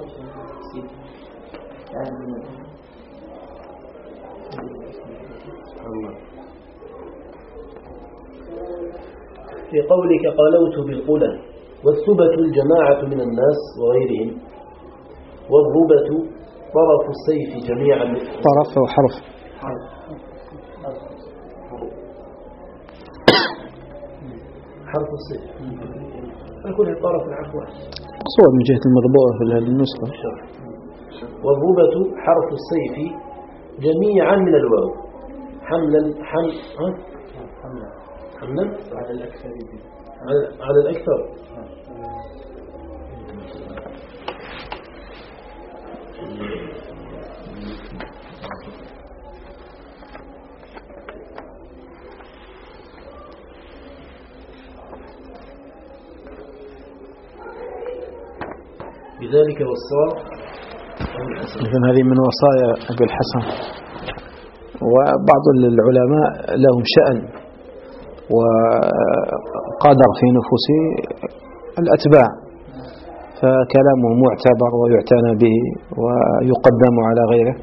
في قولك قالوت بالقلة. والثبت الجماعة من الناس وغيرهم. والربة طرف السيف جميعا. طرف أو حرف؟ حرف السيف. أقول الطرف العفو مقصود من جهة المطبوع في هذه النسخة. والربة حرف السيف جميعا من الواو حملا حمل حملا على الأكثر على الأكثر. بذلك وصى إذن هذه من وصايا أبي الحسن. وبعض العلماء لهم شأن وقدر في نفوس الأتباع، فكلامه معتبر ويعتنى به ويقدم على غيره،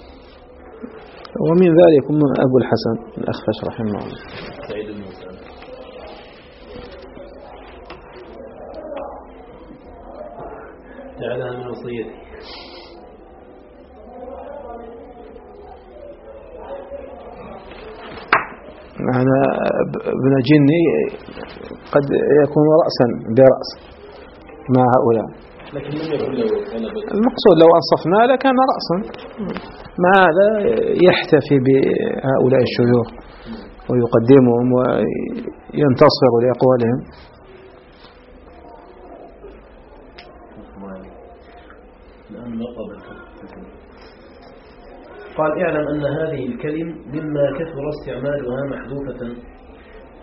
ومن ذلك أبو الحسن الأخفش رحمه الله. سعيد الموسى جعلها من وصيته. أنا ابن جني قد يكون رأسا برأس مع هؤلاء، المقصود لو أنصفنا لكان رأسا، مع هذا يحتفي بهؤلاء الشيوخ ويقدمهم وينتصر لأقوالهم. قال اعلم أن هذه الكلم مما كثر استعمالها محذوفة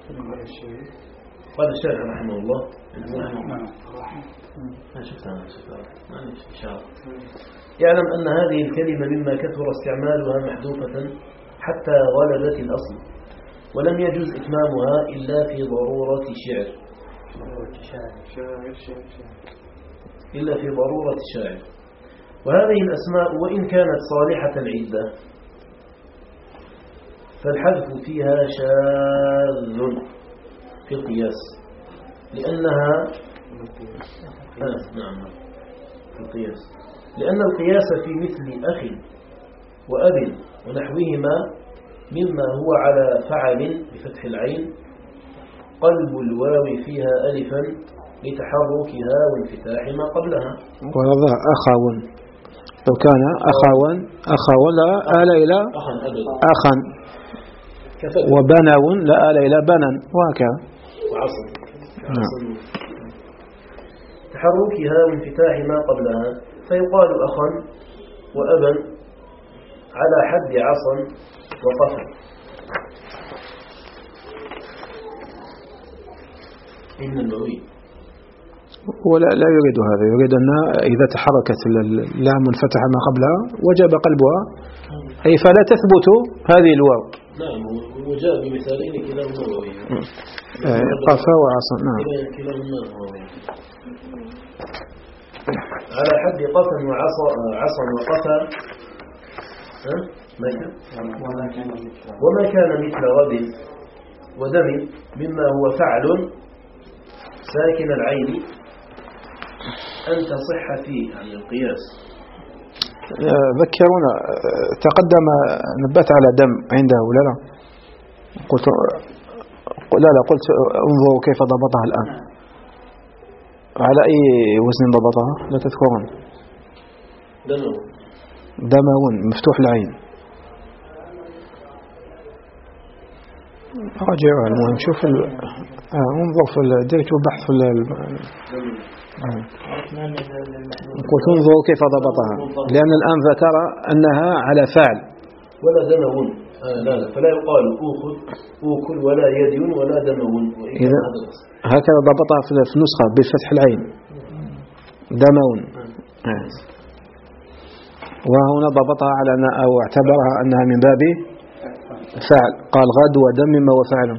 قال الشارع رحمه الله ما شفتها ما شفتها ما نشوف يعلم أن هذه الكلمة مما كثر استعمالها محذوفة حتى غلبت الأصل، ولم يجوز إتمامها إلا في ضرورة شعر إلا في ضرورة الشاعر. وهذه الأسماء وإن كانت صالحة العدة فالحذف فيها شاذ في القياس، لأنها آه نعم في القياس لأن القياس في مثل أخ وأب ونحوهما مما هو على فعل بفتح العين قلب الواو فيها ألفا لتحركها وانفتاح ما قبلها. وهذا أخاون، لو كان أخاون أخاون لا آل إلى أخا، وبناون لا آل إلى بنا، وهكذا وعصر تحركها وانفتاح ما قبلها، فيقال أخا وأبا على حد عصا وقفا. إن النووي ولا لا يريد هذا، يريد أن إذا تحركت اللام انفتح ما قبلها وجب قلبها، أي فلا تثبت هذه الواو. نعم، وجاء بمثالين كلاهما واوي، قفا وعصا. نعم كلاهما واوي على حد قفا وعصا عصا وقفا. وما كان مثل غد ودم مما هو فعل ساكن العين أن تصح فيه عن القياس. ذكرونا، تقدم نبت على دم عنده ولا لا؟ قلت لا لا قلت انظروا كيف ضبطها الآن، على أي وزن ضبطها لا تذكرون؟ دمون دمون مفتوح العين. راجعوا المهم شوف ال... آه انظر في الديت وبحث في ال... آه. قلت انظروا كيف ضبطها، لأن الآن ذكر أنها على فعل ولا دمون. آه لا لا فلا يقال أوخذ أوكل ولا يدين ولا دمون. إذا هكذا ضبطها في النسخة بفتح العين دمون. آه. وهنا ضبطها على أن أو اعتبرها أنها من باب فعل، قال غد ودم مما هو فعل.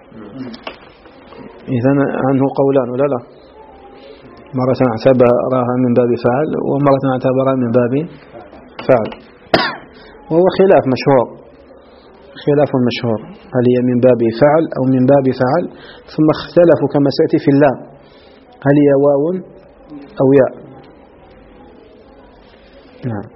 إذن عنه قولان ولا لا؟ مرة اعتبرها من باب فعل ومرة اعتبرها من باب فعل، وهو خلاف مشهور، خلاف مشهور هل هي من باب فعل أو من باب فعل. ثم اختلفوا كما سيأتي في اللام هل هي واو أو ياء. نعم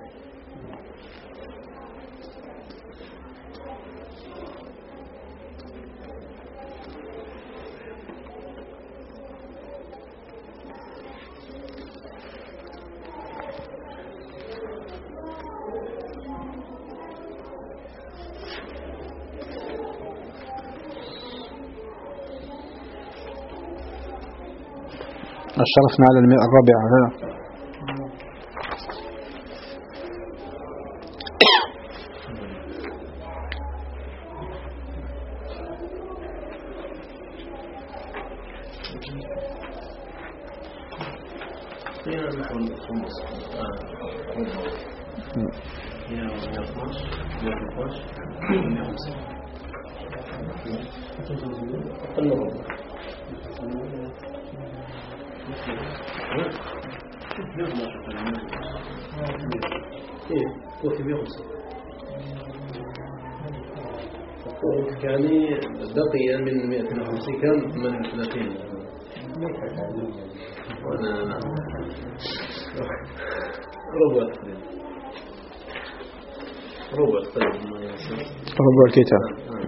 أشرفنا على المئة الرابعة. لا يعني بقي من مئة وخمسين كم من ثلاثين وانا ربع ربع ربع الكتاب.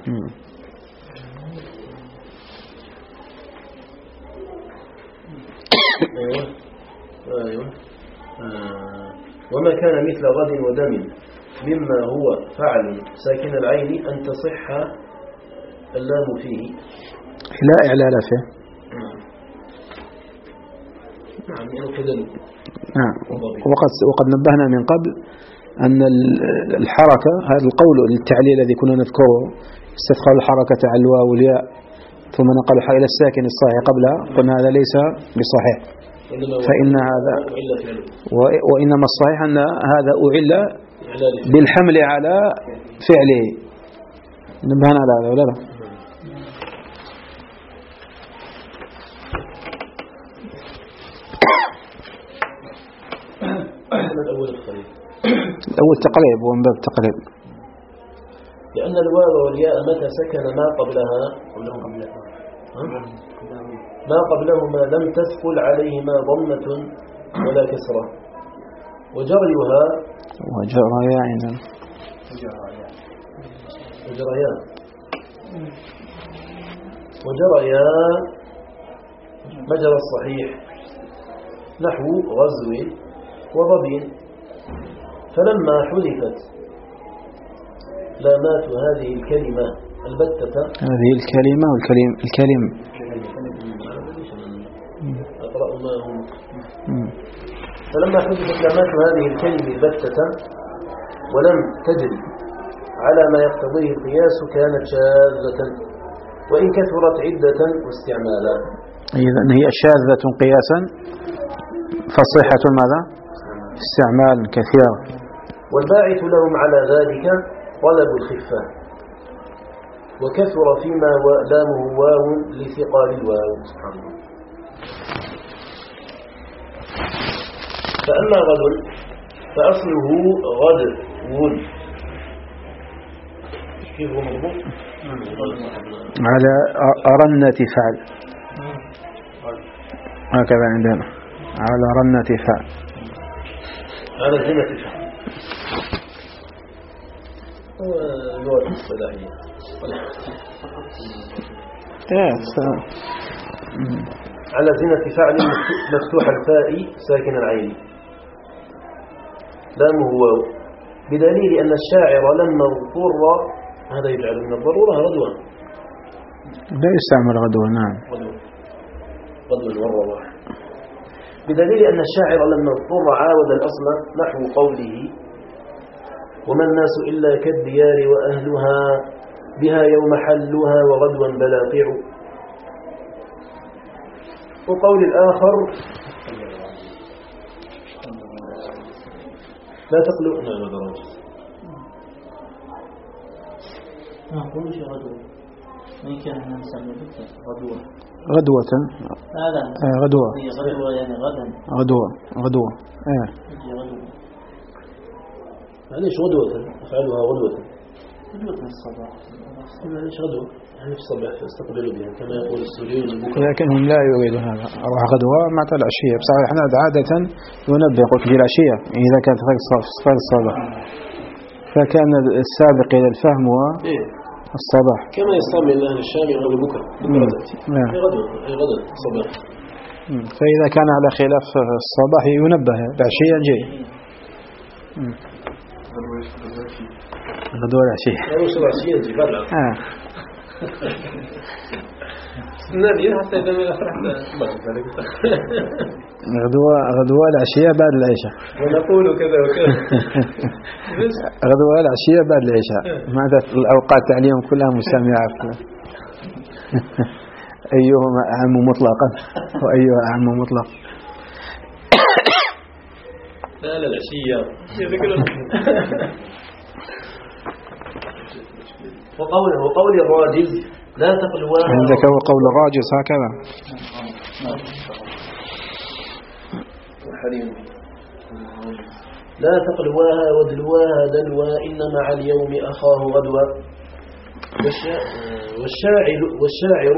ايوه ايوه آه. وما كان مثل غد ودم مما هو فعل ساكن العين أن تصح اللام فيه لا إعلال فيه. نعم ينقدل. نعم وقد وقد نبهنا من قبل أن الحركة هذا القول التعليل الذي كنا نذكره استدخال الحركة على الواو والياء ثم نقل إلى الساكن الصحيح قبلها قلنا هذا ليس بصحيح، فإن هذا وإنما الصحيح أن هذا أعل بالحمل على فعله. نبهنا على هذا ولا لا؟ الأول تقريب ومن باب التقريب، لأن الواو والياء متى سكن ما قبلها ما قبلهما لم تثقل عليهما ضمة ولا كسرة. وجريها وجريا إذن وجريان وجريا مجرى الصحيح نحو غزو وضبي. فلما حذفت لامات هذه الكلمة البتة، هذه الكلمة والكلم الكلم أقرأ ما هم. فلما حذفت لامات هذه الكلمة البتة ولم تجد على ما يقتضيه القياس كانت شاذة وإن كثرت عدة واستعمالا. إذن هي شاذة قياسا فصيحة ماذا؟ استعمال كثير. والباعث لهم على ذلك طلب الخفة، وكثر فيما لامه واو لثقال الواو. سبحان الله. فأما غد فأصله غد ود. كيف هو مضبوط؟ على رنة فعل، هكذا عندنا على رنة فعل، على زنة فعل. هو اللغة الصلاحية على زنة فعل مفتوح الفاء ساكن العين لامه واو، بدليل أن الشاعر لما اضطر، هذا يجعل من الضرورة غدوة، لا يستعمل غدوة. نعم غدوة والرواح. بدليل أن الشاعر لما اضطر عاود الأصل نحو قوله وما الناس إلا كالديار وأهلها بها يوم حلها وغدوا بلاقع. وقول الآخر لا تقلوا نعم درج نقول شيء غدوة وإن كان نسمي غدوة غدوة هذا غدوة غدوة يعني غدا غدوة غدوة ايه غدوة معليش غدوة أفعلها غدوة غدوة الصباح معليش غدوة يعني في الصباح فاستقبلوا بها كما يقول السوريون. لكنهم لا يريدون هذا. أروح غدوة مع العشية، بس احنا عادة ينبه قلت في العشية إذا كانت غير الصباح، فكان السابق إلى الفهم هو الصباح كما يستعمل أهل الشام يقول بكرة بكرة تأتي أي غدوة أي غدوة صباح. فإذا كان على خلاف الصباح ينبه العشية جاي غدوة العشية العشية جبال النبي حتى إذا ما أفرحت غدوة غدوة العشية بعد العشاء ونقول كذا وكذا غدوة العشية بعد العشاء. ماذا الأوقات عليهم كلها مجتمعة أيهما أعم مطلقا وأيها أعم مطلق. لا لا العشية وقول وقول الراجز لا تقلواها. عندك هو قول الراجز هكذا لا تقلواها ودلواها دلوا إن مع اليوم أخاه غدوة. والشاعر والشاعر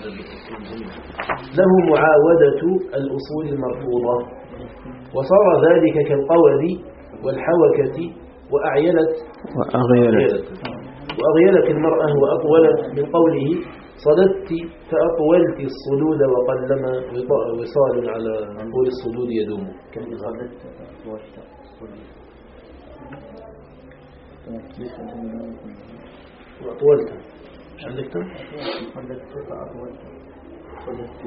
له معاودة الأصول المرفوضة، وصار ذلك كالقول والحوكة وأعيلت وأغيلت وأغيلت المرأة وأطولت من قوله صددت فأطولت الصدود وقلما وصال على طول الصدود يدوم. وأطولت مش عندك تم؟ صددت فأطولت صددت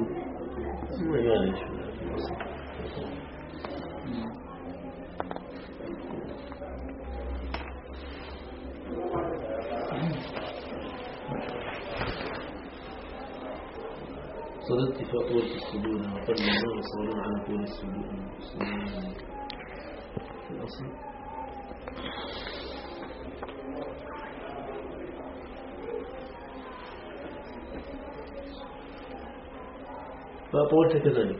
صددت فأطولت السجود وقد الله صالون على طول السجود في الأصل فأطولت كذلك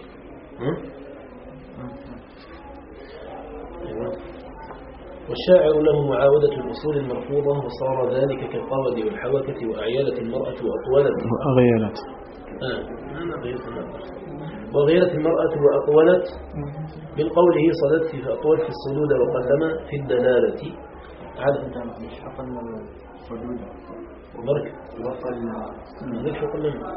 أيوة. والشاعر له معاودة الأصول المرفوضة وصار ذلك كالقود والحوكة وأعيالة المرأة وأطولت وأغيلت آه. أنا غيرت المرأة وغيرت المرأة وأطولت من قوله صددت فأطولت في الصدود وقلما في الدلالة على مش أقل من الصدود وبركة وقلما ليش وقلما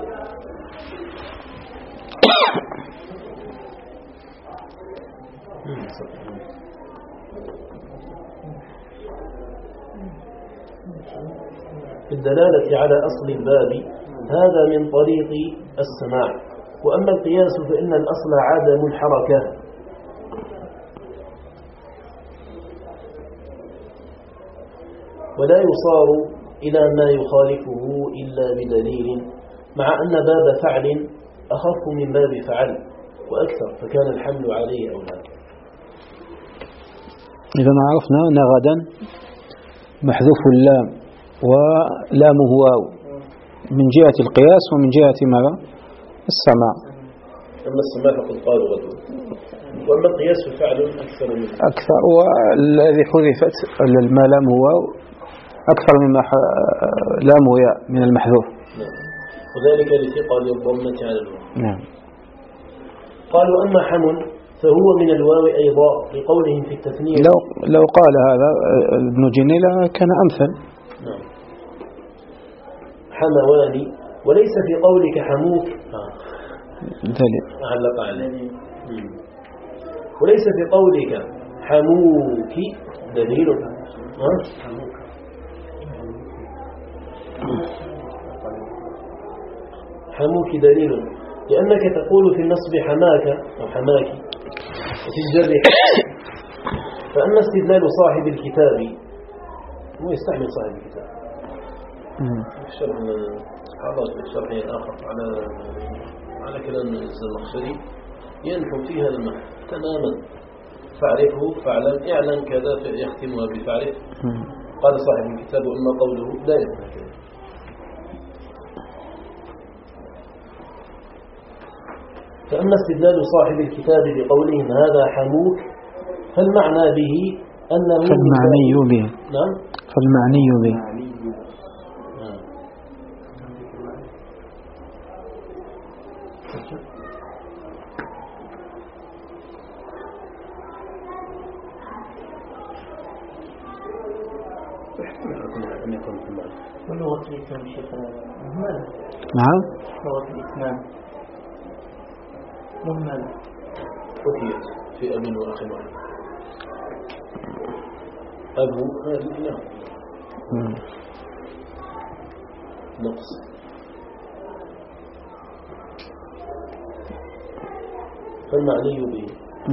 في الدلالة على أصل الباب هذا من طريق السماع. وأما القياس فإن الأصل عدم الحركة ولا يصار إلى ما يخالفه إلا بدليل، مع أن باب فعل أخف من باب فعل وأكثر، فكان الحمل عليه أولى. إذا عرفنا أن غدا محذوف اللام ولامه واو من جهة القياس ومن جهة ماذا؟ السماع. أما السماع فقد قالوا غدو، وأما القياس ففعل أكثر منه أكثر، والذي حذفت ما لامه واو أكثر مما لامه ياء من المحذوف. نعم. وذلك لثقل الضمة على الواو. نعم. قالوا أما حمل فهو من الواو أيضا لقولهم في التثنية. لو لو قال هذا ابن جنيلة كان أمثل. نعم. حمواني، وليس في قولك حموك دليل علق عليه، وليس في قولك حموك دليل. حموك حموك دليل، لأنك تقول في النصب حماك أو حماك وفي الجر فأما استدلال صاحب الكتاب هو يستعمل صاحب الكتاب الشرح عرض الشرح الآخر على على كلام الزمخشري ينحو فيها المعنى تماما. فاعرفه فاعلم اعلم كذا يختمها بفعرف. قال صاحب الكتاب أما قوله دائما هكذا. فأما استدلال صاحب الكتاب بقولهم هذا حموك فالمعنى به أنه فالمعني به نعم فالمعني به ولغة الإسلام شيخنا مهملة. نعم. لغة الإسلام مهملة حكيت في أب وأخ واحد. أبو هذه نعم نقص. فالمعني به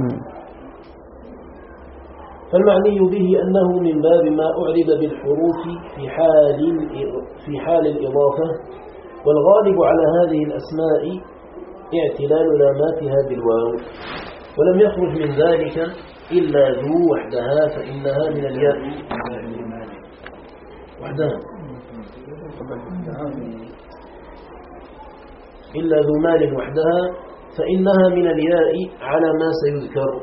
فالمعني به أنه من باب ما أعرب بالحروف في حال في حال الإضافة، والغالب على هذه الأسماء اعتلال لاماتها بالواو، ولم يخرج من ذلك إلا ذو وحدها فإنها من الياء وحدها إلا ذو مال وحدها فإنها من الياء على ما سيذكر.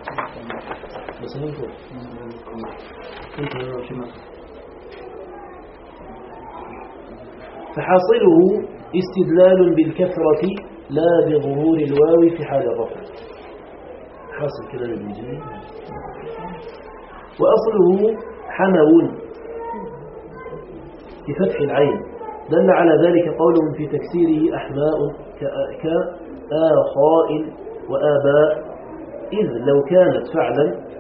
فحاصله استدلال بالكثرة لا بظهور الواو في حال الرفع. حاصل كلام ابن جرير. وأصله حمو بفتح العين، دل على ذلك قولهم في تكسيره أحماء كآخاء وآباء، إذ لو كانت فعلا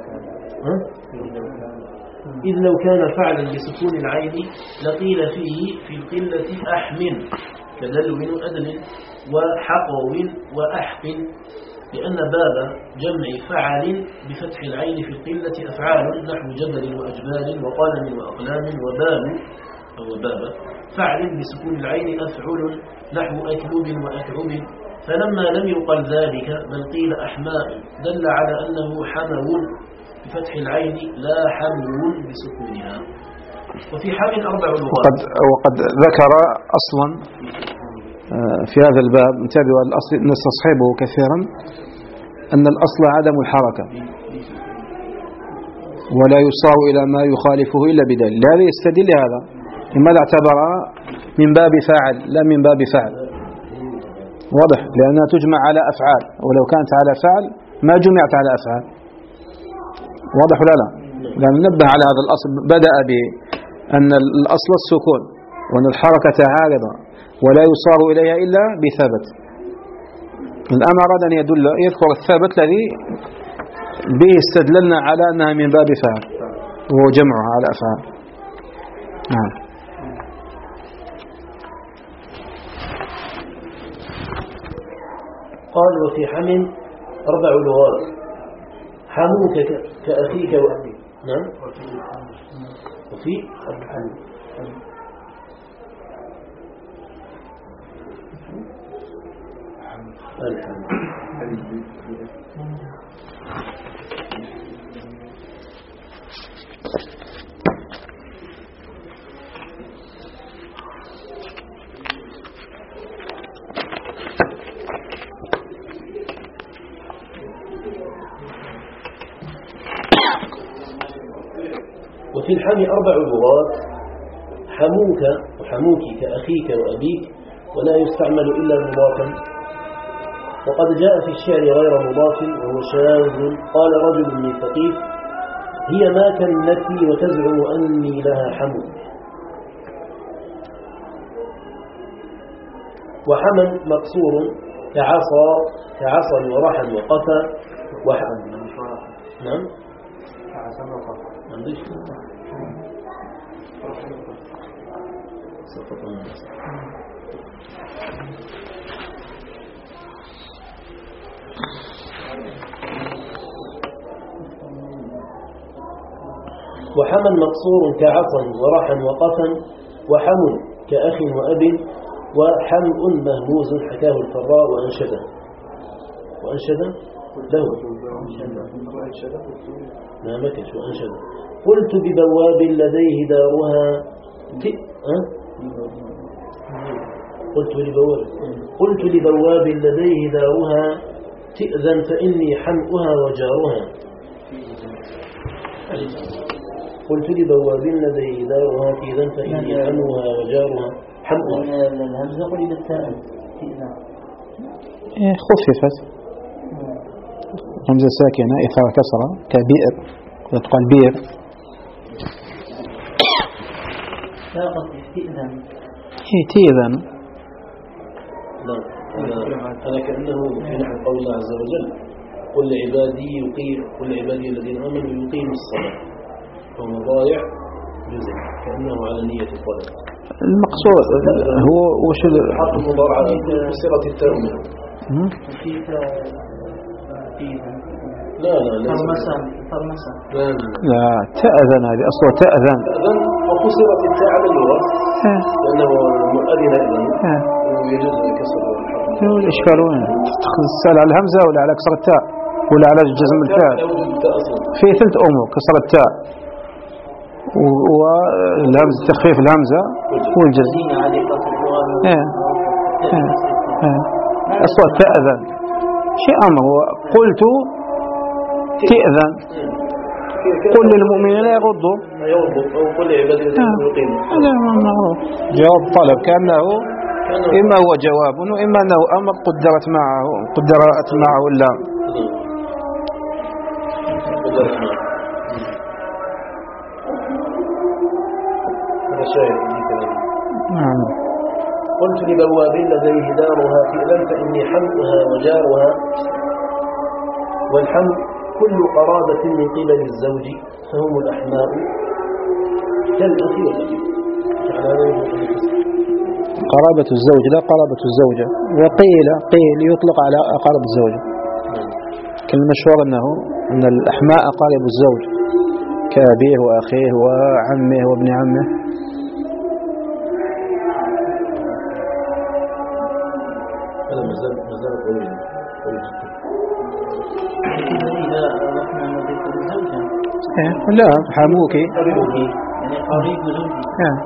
إذ لو كان فعلا بسكون العين لقيل فيه في القلة أحمل كدلو أدل وحقو وأحق، لأن باب جمع فعل بفتح العين في القلة أفعال نحو جبل وأجبال وقلم وأقلام وباب أو بابا. فعل بسكون العين أفعل نحو أكلب وأكعب. فلما لم يقل ذلك بل قيل أحماء دل على أنه حمو بفتح العين لا حمو بسكونها. وفي حال أربع لغات. وقد, وقد ذكر أصلا في هذا الباب انتبهوا الأصل نستصحبه كثيرا أن الأصل عدم الحركة ولا يصار إلى ما يخالفه إلا بدليل. هذا يستدل هذا لماذا اعتبر من باب فاعل لا من باب فعل؟ واضح لأنها تجمع على أفعال ولو كانت على فعل ما جمعت على أفعال. واضح ولا لا؟ لأن نبه على هذا الأصل بدأ بأن الأصل السكون وأن الحركة عارضة ولا يصار إليها إلا بثبت. الآن أراد أن يدل يذكر الثابت الذي به استدللنا على أنها من باب فعل وهو جمعها على أفعال. نعم. قال وفي حم أربع لغات. حموك كأخيك وأبيك. نعم. وفي الحم وفي الحم أربع لغات. حموك وحموك كأخيك وأبيك ولا يستعمل إلا مضافا. وقد جاء في الشعر غير مضاف وهو شاذ. قال رجل من ثقيف هي ما كنتي وتزعم أني لها حمو. وحمل مقصور كعصا كعصا ورحا وقفا وحمل. نعم. وحمل مقصور كعصا ورحا وقفا وحمل كأخ وأب وحمء مهموز حكاه الفراء وأنشده وأنشده له لا مكش وأنشده. قلت ببواب لديه دارها ت... أه؟ قلت لبواب قلت لبواب لديه دارها تئذن فإني حمؤها وجارها. قلت لبواب لديه دارها تئذن فإني حمؤها وجارها. حمؤها الهمزة قلت تئذن خففت همزة ساكنة إثارة كسرة كبئر وتقال بئر. لا قصدي تئذن هي تئذن. لا أنا كأنه في نحو قول الله عز وجل قل لعبادي يقيم قل لعبادي الذين آمنوا يقيموا الصلاة ومضايع جزء كأنه على نية الطلب. المقصود هو وش حق المضارعة بصيغة التأمل. لا لا لا فرمسا فرمسا لا لا تأذن هذه أصلا تأذن تأذن وفصلت التاء على اللغة لأنه مؤذن إذن ويجوز كسر الحرف. الإشكال وين؟ تسأل على الهمزة ولا على كسر التاء ولا على جزم الفعل؟ في ثلاث أمور كسر التاء والهمزة تخفيف الهمزة والجزم. أصلا تأذن شيء أمر قلت تأذن قل للمؤمنين يغضوا أو قل لعبادي يقيموا. هذا معروف جواب طلب كأنه إما هو جواب وإما أنه أمر قدرت معه قدرت معه اللام. نعم. قلت لبواب لديه دارها تئذن فإني حمؤها وجارها. والحمء كل قرابة من قبل الزوج فهم الأحماء كالأخي والأبي. قرابة الزوج لا قرابة الزوجة. وقيل قيل يطلق على أقارب الزوجة كالمشهور أنه أن الأحماء أقارب الزوج كأبيه وأخيه وعمه وابن عمه هذا مازال مازال قوي قوي جدا. إذا رحنا نضيف الزوجة لا حموك قريبك يعني قريب زوجي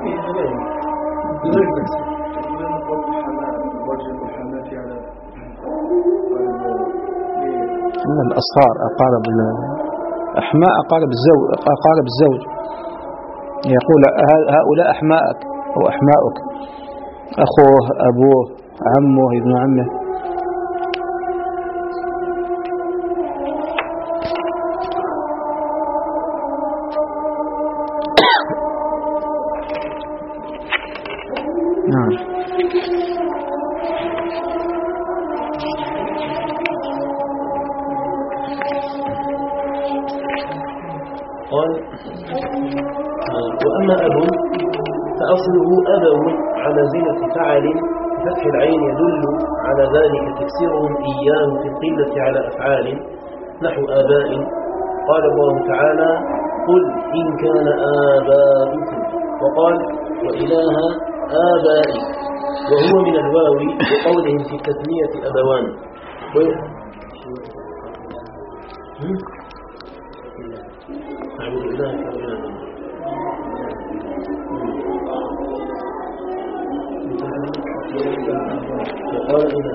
أما الأصهار أقارب أحماء أقارب الزوج أقارب الزوج يقول هؤلاء أحماءك أو أحماؤك، أخوه أبوه عمه ابن عمه. نعم. قال وأما أب فأصله أبو على زنة فعل فتح العين يدل على ذلك تكسيرهم إياه في القلة على أفعال نحو آباء. قال الله تعالى قل إن كان آباؤكم، وقال وإله آبائي، وهو من الواو بقولهم في التثنية أبوان. أعوذ بالله من وقال إنا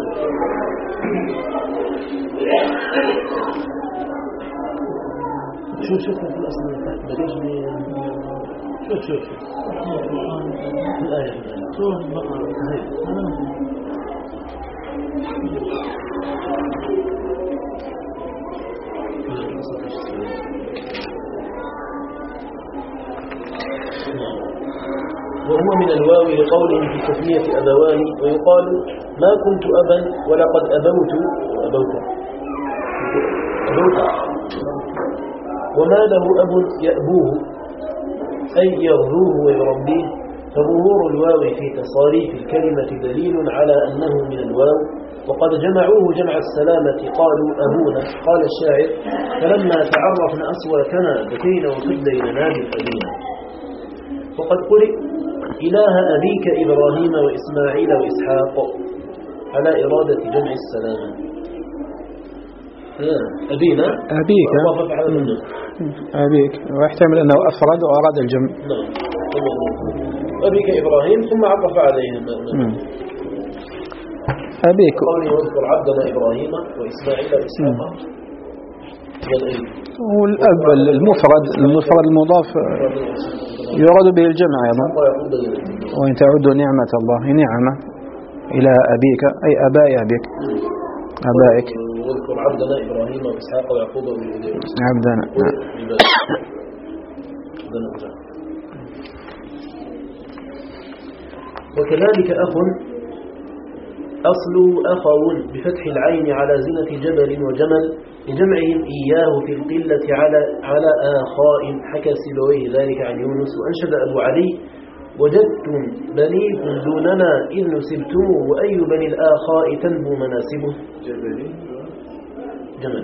شوف شوف في الأصل من تحت بديش شوف شوف شوف الآية سورة البقرة. وهو من الواو لقوله في تثنية أبوان، ويقال ما كنت أبا ولقد أبوت أبوت أبوت وما له أب يأبوه أي يغذوه ويربيه. فظهور الواو في تصاريف الكلمة دليل على أنه من الواو، وقد جمعوه جمع السلامة قالوا أبونا. قال الشاعر فلما تعرفنا أصواتنا بكينا وفدينا بالأبينا. وقد قرئ إله أبيك إبراهيم وإسماعيل وإسحاق على إرادة جمع السلامة. أبينا أبيك أبيك، ويحتمل أنه أفرد وأراد الجمع. نعم أبيك إبراهيم ثم عطف عليهم أبيك. قوله واذكر عبدنا إبراهيم وإسماعيل وإسحاق. والأب المفرد المفرد المضاف يراد به الجمع أيضا. وإن تعدوا نعمة الله نعمة إلى أبيك أي أباء أبيك أبائك. واذكر عبدنا إبراهيم وإسحاق ويعقوب وإسحاق. عبدنا. وكذلك أخ أصل أخون بفتح العين على زنة جبل وجمل لجمعهم إياه في القلة على على آخاء. حكى سيبويه ذلك عن يونس. وأنشد أبو علي وجدتم بنيكم دوننا إذ نسبتم وأي بني الآخاء تنبو مناسبه. جبل جمل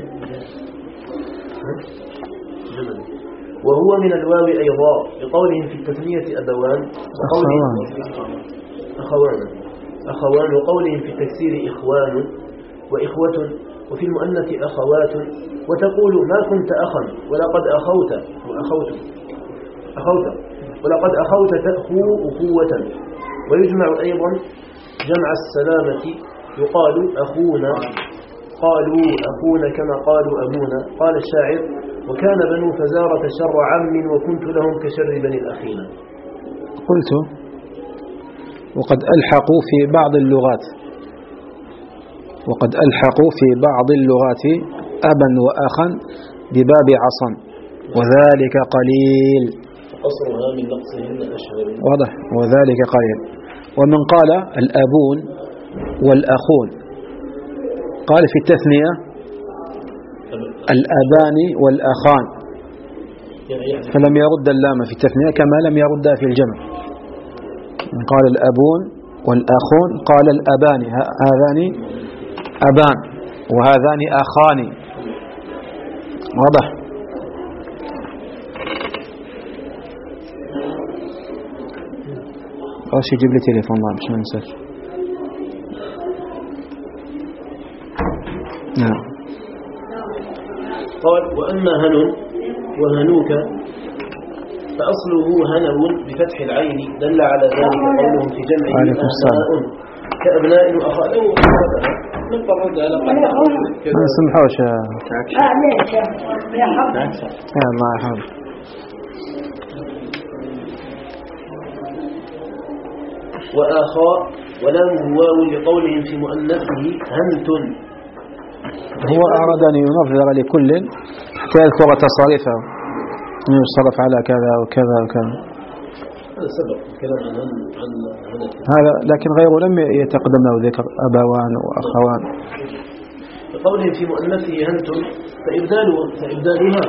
جمل. وهو من الواو أيضا بقولهم في التثنية أبوان وقولهم أخوان أخوان وقولهم في التكسير إخوان وإخوة، وفي المؤنث أخوات. وتقول ما كنت أخا ولقد أخوت وأخوت أخوت ولقد أخوت تأخو أخوة. ويجمع أيضا جمع السلامة يقال أخونا قالوا أخونا كما قالوا أبونا. قال الشاعر وكان بنو فزارة شر عم وكنت لهم كشر بني الأخين. قلت وقد ألحقوا في بعض اللغات وقد ألحقوا في بعض اللغات أبا وأخا بباب عصا وذلك قليل. قصرها من نقصهن أشهر. واضح. وذلك قليل. ومن قال الأبون والأخون قال في التثنية الأبان والأخان، فلم يرد اللام في التثنية كما لم يردها في الجمع. قال الأبون والأخون قال الأبان هذان أبان وهذان أخان. واضح. خلاص يجيب لي تليفون الله مش منساش. نعم. قال وأما هنو وهنوك فأصله هنو بفتح العين دل على ذلك قولهم في جمعه أبناء كأبناء وأخاء لو من طرد على ما سمحوش يا الله يحفظك. وآخاء ولامه واو لقولهم في مؤنثه هنت. هو أراد أن ينظر لكل حتى يذكر تصاريفه يصرف على كذا وكذا وكذا. هذا سبق الكلام عن عن هذا، لكن غيره لم يتقدم له ذكر أبوان وأخوان. قولهم في مؤنثه هنتم فإبداله فإبدالها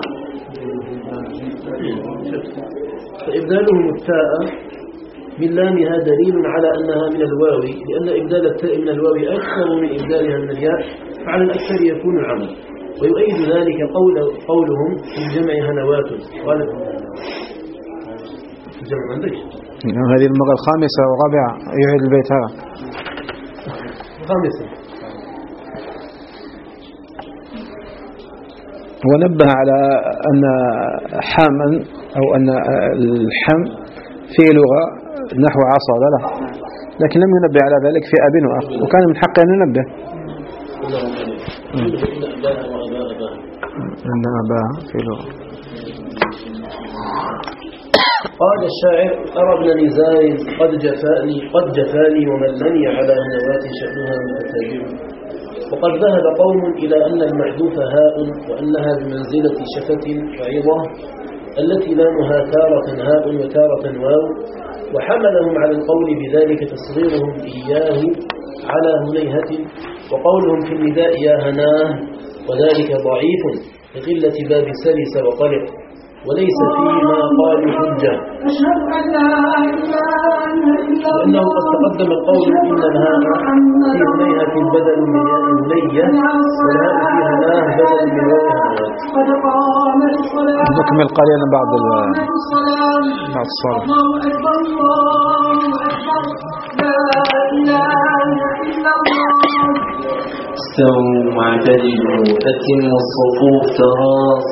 فإبدالهم التاء من لامها دليل على أنها من الواو، لأن إبدال التاء من الواو أكثر من إبدالها من الياء، فعلى الأكثر يكون العمل. ويؤيد ذلك قول قولهم في جمع هنوات. قال الجمع عندك هذه المرة الخامسة والرابعة يعيد البيت هذا خامسة. ونبه على أن حاما أو أن الحم في لغة نحو عصا له، لكن لم ينبه على ذلك في أب وأخ، وكان من حقه أن ينبه أن أباها في لغة. قال الشاعر أرى ابن نزار قد جفاني قد جفاني وملني على هنوات شأنها متتابع. وقد ذهب قوم إلى أن المحذوف هاء وأنها بمنزلة شفة عظة التي لامها تارة هاء وتارة واو، وحملهم على القول بذلك تصغيرهم إياه على هنيهة، وقولهم في النداء يا هناه، وذلك ضعيف لقلة باب سلس وقلق، وليس فيما قالوا حجة، لأنه قد تقدم القول إن الهاء في هنيهة بدل من ياء هنية، والهاء في هناه بدل من واو هنوات. نكمل قليلا بعد بعد الصلاة. استووا واعتدلوا أتموا الصفوف تراص.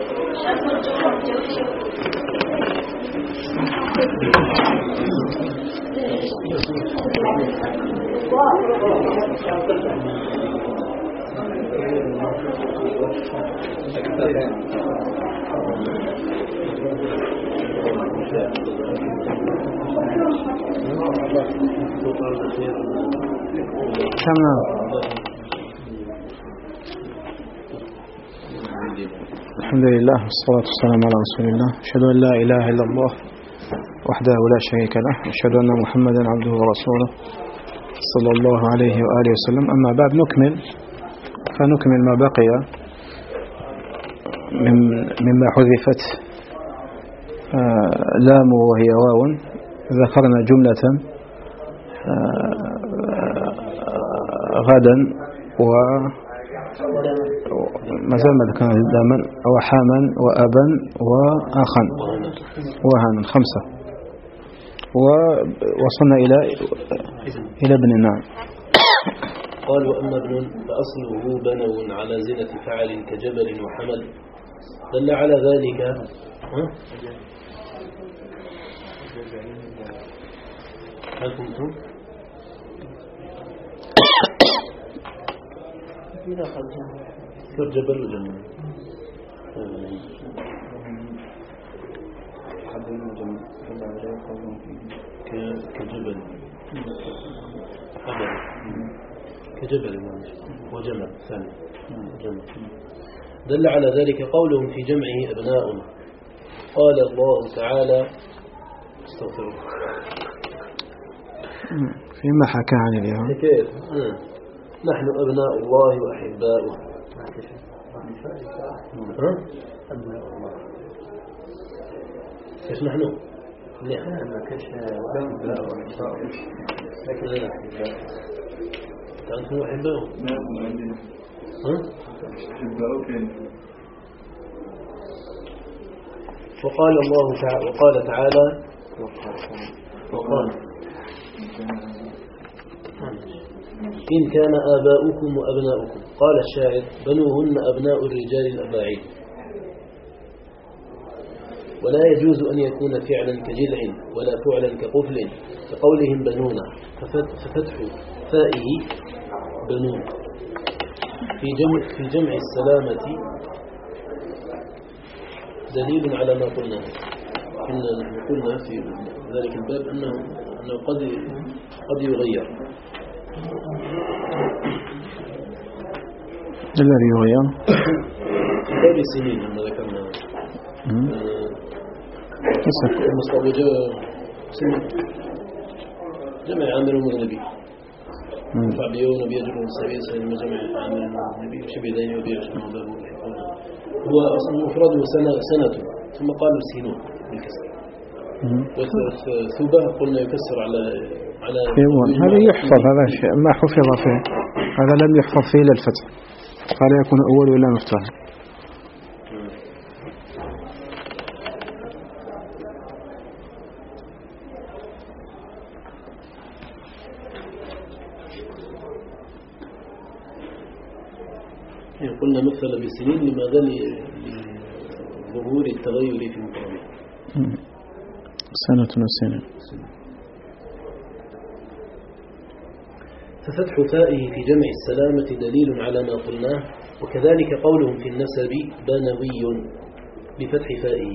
تمام. الحمد لله والصلاة والسلام على رسول الله. أشهد أن لا إله إلا الله وحده لا شريك له، أشهد أن محمدا عبده ورسوله صلى الله عليه وآله وسلم. أما بعد، نكمل فنكمل ما بقي مما حذفت لام وهي واو. ذكرنا جملة غدا و ما زال ما ذكرنا لاما وحاما وأبا وأخا وهنا خمسة، ووصلنا إلى إلى ابن. نعم. قال وأما ابن فأصله بنو على زنة فعل كجبل وحمل، دل على ذلك. هل كنتم كجبل وجمل كجبل حبل كجبل وجمل ثاني جمل. دل على ذلك قولهم في جمعه أبناء. قال الله تعالى استغفر الله فيما حكى عن اليوم نحن أبناء الله وأحباؤه. كيف نحن؟ نحن أنتم أحباؤه. وقال الله تعالى وقال تعالى وقال إن كان آباؤكم وأبناؤكم. قال الشاعر: بنوهن أبناء الرجال الأباعيد. ولا يجوز أن يكون فعلا كجذع ولا فعلا كقفل كقولهم بنونا، ففتح فائه بنون. في جمع, في جمع السلامة دليل على ما قلنا. كنا قلنا في ذلك الباب أنه, أنه قد, قد يغير. الذي يغير في باب السنين لما ذكرنا المصطلح جمع عامل ومذنبي فعبيون بيجرون سبيل سلم جمع عامل ومذنبي شبه دين وبيع شبه بابه هو أصلا مفرده سنة, سنة ثم قالوا سينون بالكسر. والثوبة قلنا يكسر على على هذا يحفظ، هذا شيء ما حفظ فيه، هذا لم يحفظ فيه للفتح، فلا يكون أول ولا مفتوح. قلنا مثل بسنين لماذا؟ لظهور التغير في المقابل. سنة وسنة. ففتح فائه في جمع السلامة دليل على ما قلناه، وكذلك قولهم في النسب بانوي بفتح فائه.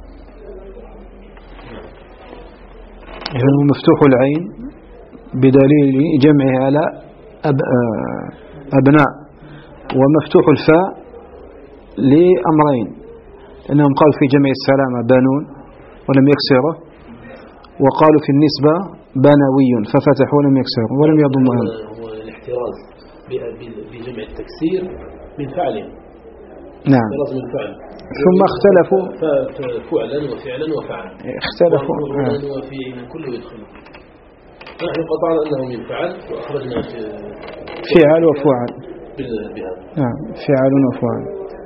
إذن مفتوح العين بدليل جمعه على أب... أبناء، ومفتوح الفاء لأمرين، إنهم قالوا في جمع السلامة بانون ولم يكسره، وقالوا في النسبة بانوي ففتحوا ولم يكسروا ولم يضمها. هو الاحتراز بجمع التكسير من فعل. نعم. احتراز من فعل. ثم اختلفوا فعلا وفعلا وفعل. اختلفوا وفعلا وفي كل يدخل. نحن قطعنا أنه من فعل وأخرجنا في فعل وفعل. بهذا. نعم، فعل وفعل.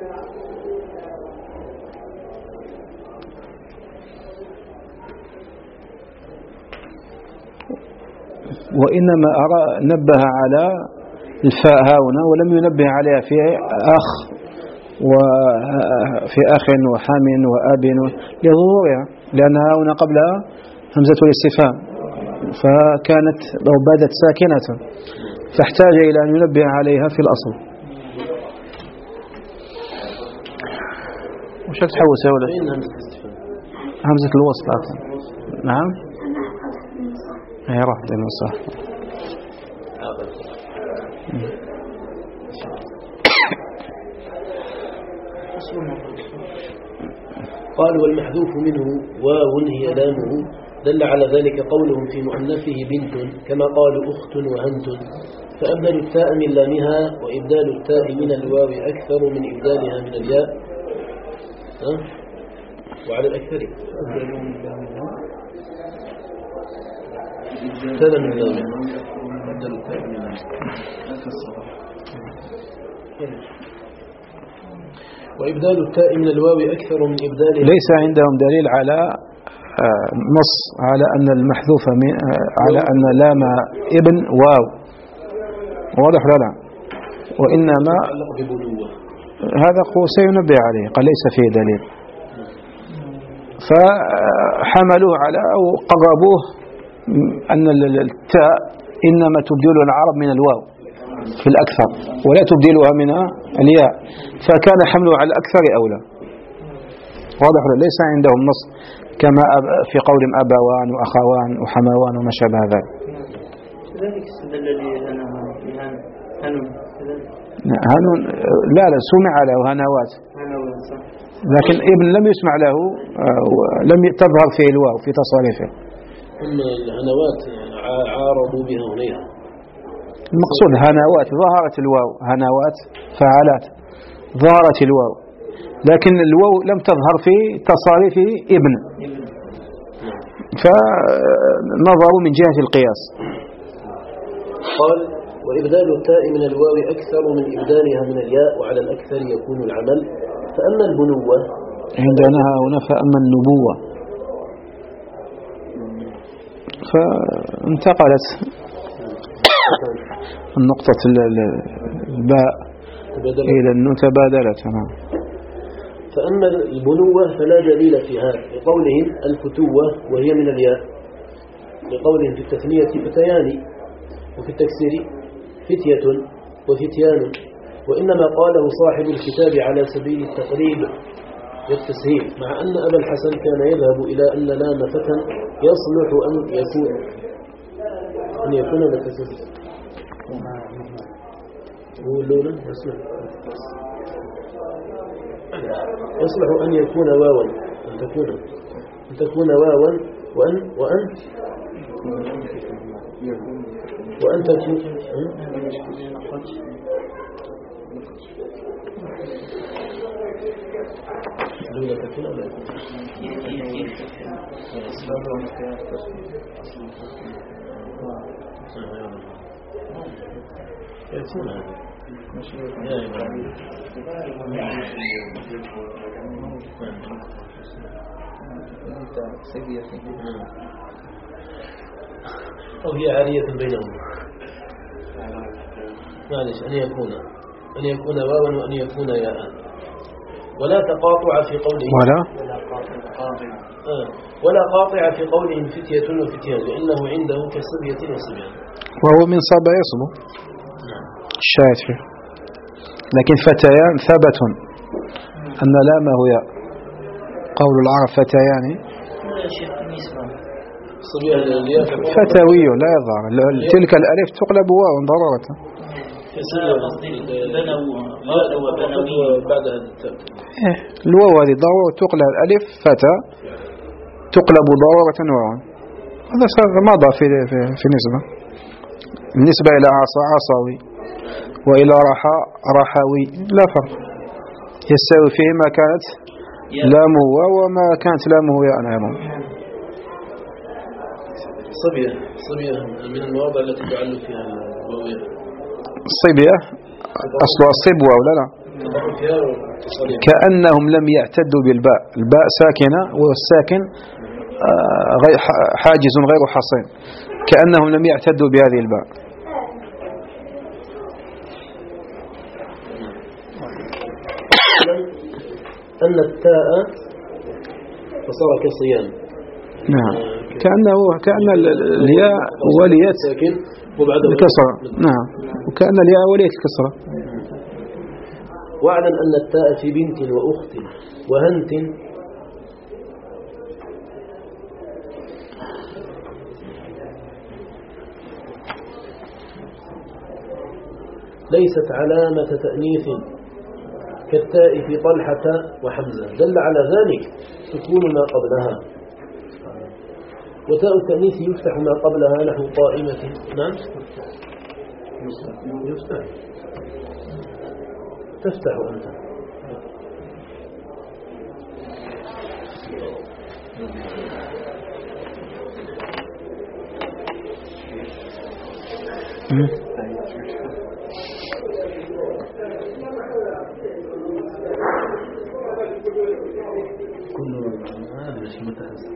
وإنما أرى نبه على الفاء هنا ولم ينبه عليها في أخ وفي أخ وحام وأب لظهورها، لأنها هنا قبلها همزة الاستفهام فكانت أو بدت ساكنة، فاحتاج إلى أن ينبه عليها في الأصل. وش تحوس يا ولد؟ همزة الوصل. نعم، هي راح لنا صح. قال: والمحذوف منه واو هي لامه، دل على ذلك قولهم في مؤنثه بنت، كما قالوا أخت وهنت، فأبدلوا التاء من لامها، وإبدال التاء من الواو أكثر من إبدالها من الياء. ها؟ وعلى الأكثر أبدلوا من لامها ابتدى من لامها أبدلوا التاء من لامها. وإبدال التاء من الواو أكثر من إبدالها. ليس عندهم دليل على نص على أن المحذوف على أن لام ابن واو، واضح ولا لا؟ وإنما هذا سينبه عليه، قال ليس فيه دليل، فحملوه على أو قربوه أن التاء إنما تبدل العرب من الواو في الأكثر ولا تبدلها من الياء، فكان حمله على الأكثر أولى. واضح ولا؟ ليس عندهم نص كما في قولهم أبوان وأخوان وحموان وما شابه ذلك. كذلك استدل لي هنون هنون لا لا سمع له هنوات، لكن ابن لم يسمع له، لم تظهر فيه الواو في تصاريفه. أما الهنوات عارضوا بها هنيها. المقصود هنوات ظهرت الواو، هنوات فعلات ظهرت الواو، لكن الواو لم تظهر في تصاريف ابن، فنظروا من جهة القياس. قال: وإبدال التاء من الواو أكثر من إبدالها من الياء، وعلى الأكثر يكون العمل. فأما البنوة عندنا هنا فأما النبوة فانتقلت النقطة الباء إلى أنه تبادلت. فأما البنوة فلا دليل في هذا لقولهم الفتوة وهي من الياء، لقولهم في التثنية فتيان، وفي التكسير فتية وفتيان، وإنما قاله صاحب الكتاب على سبيل التقريب والتسهيل، مع أن أبا الحسن كان يذهب إلى أن لام فتى يصلح أن يكون أن يكون لتسهيل هو اللون يصلح يصلح أن يكون واوا أن تكون أن تكون واوا وأن وأن وأن تكون لولا تكون ولا يكون هذا يا إبراهيم أو هي عارية بينهم، معلش أن يكون أن يكون واوا وأن يكون ياء، ولا تقاطع في قولهم ولا آه. ولا قاطع في قولهم فتية وفتيان، لأنه عنده كصبية وصبيان، وهو من صبا يصبو الشاهد فيه. لكن فتيان ثبت أن لامه ياء، قول العرب فتيان فتوي لا يظهر، تلك الألف تقلب واو ضرورة. الواو هذه ضرورة تقلب الألف فتى تقلب ضرورة واو. هذا مضى في في في نسبة بالنسبة إلى عصا عصاوي وإلى رحى رحاوي لا فرق، يستوي فيه ما كانت لامه وما كانت لامه ياء أيضا. صبية صبية من المواضع التي تعل فيها الواوية. الصبية أصلها الصبوة ولا لا؟ كأنهم لم يعتدوا بالباء، الباء ساكنة والساكن حاجز غير حصين، كأنهم لم يعتدوا بهذه الباء. أن التاء فصار كالصيام. نعم، كأنه كأن الياء وليت الكسرة. نعم، وكأن الياء وليت الكسرة. واعلم أن التاء في بنت وأخت وهنت ليست علامة تأنيث كالتاء في طلحة وحمزة، دل على ذلك سكون ما قبلها. وتاء التأنيث يفتح ما قبلها نحو قائمة. نعم يفتح، تفتح أنت. كل هذا مش متحسن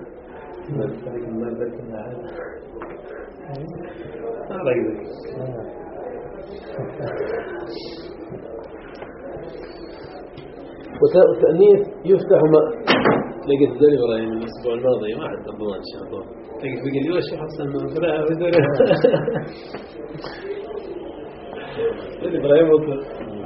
وتاء التأنيث يفتح ما لقيت ذلك إبراهيم الأسبوع الماضي ما عاد أضمان شهر لقيت بقي لي وش حسن من فلا بدون إبراهيم أطلق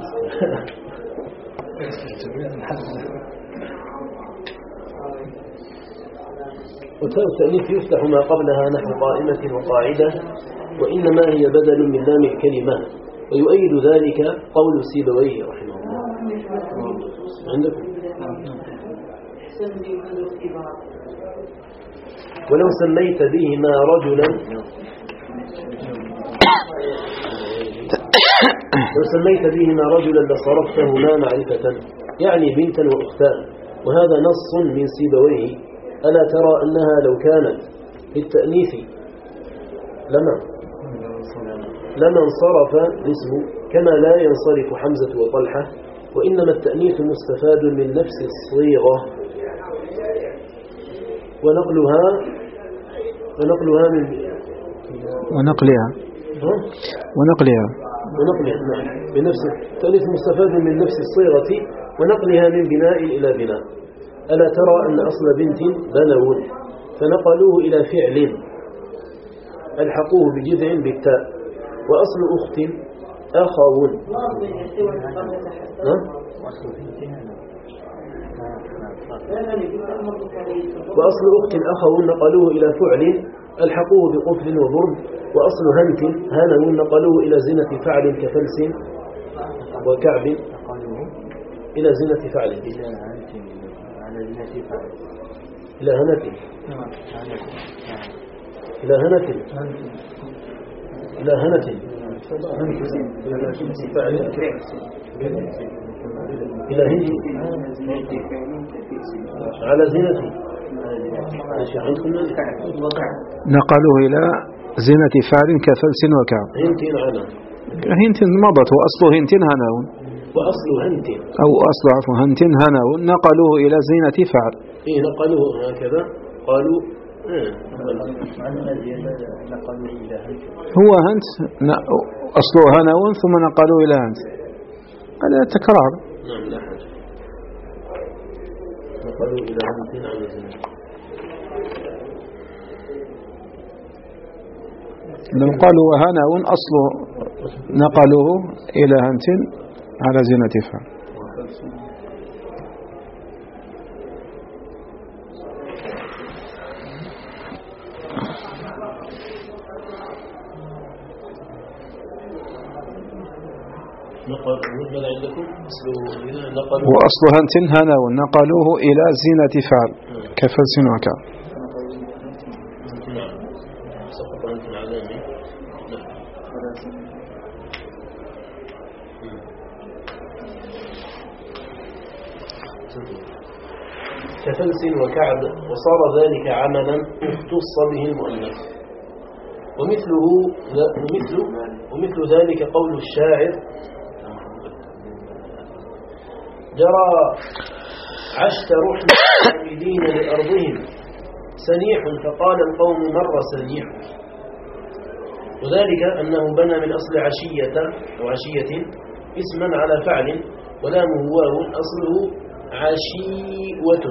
وتاء التأنيث يفتح ما قبلها نحو قائمة وقاعدة، وإنما هي بدل من لام الكلمة، ويؤيد ذلك قول سيبويه رحمه الله. عندكم ولو سميت بهما رجلا لو سميت بهما رجلا لصرفتهما معرفة، يعني بنتا وأختان، وهذا نص من سيبويه. ألا ترى أنها لو كانت للتأنيث لما لما انصرف الاسم كما لا ينصرف حمزة وطلحة، وإنما التأنيث مستفاد من نفس الصيغة، ونقلها ونقلها من ونقلها ونقلها ونقلها نعم بنفس التأنيث مستفاد من نفس الصيغة ونقلها من بناء إلى بناء. ألا ترى أن أصل بنت بنو فنقلوه إلى فعل ألحقوه بجذع بالتاء، وأصل أخت أخو وأصل أخت أخو نقلوه إلى فعل ألحقوه بقفل وضرب، وأصل هنت هنو نقلوه إلى زنة فعل كفلس وكعب إلى زنة فعل إلى هنت إلى هنت إلى هنت إلى هنت على زينته نقلوه إلى زينة فعل كفلس وكعب. هنت على هنت مضت وأصله هنت هنون وأصل هنت أو أصل عفوا هنت هنون نقلوه إلى زينة فعل. إيه نقلوه هكذا قالوا هو هنت أصله هنون ثم نقلوه إلى هنت، هذا تكرار. نعم لا حاجة نقلوا إلى هنت على زينة. لو قالوا وهنون أصله نقلوه إلى هنت على زينة فعل. وأصل هنت هنون نقلوه إلى زينة فعل كفلس وكعب. كفلس وكعب، وصار ذلك عملا اختص به المؤنث. ومثله ومثل ومثل ذلك قول الشاعر: جرى عشت رحمة العابدين لأرضهم سنيح فقال القوم مر سنيح. وذلك أنه بنى من أصل عشية وعشية اسما على فعل ولامه واو أصله عشيوة.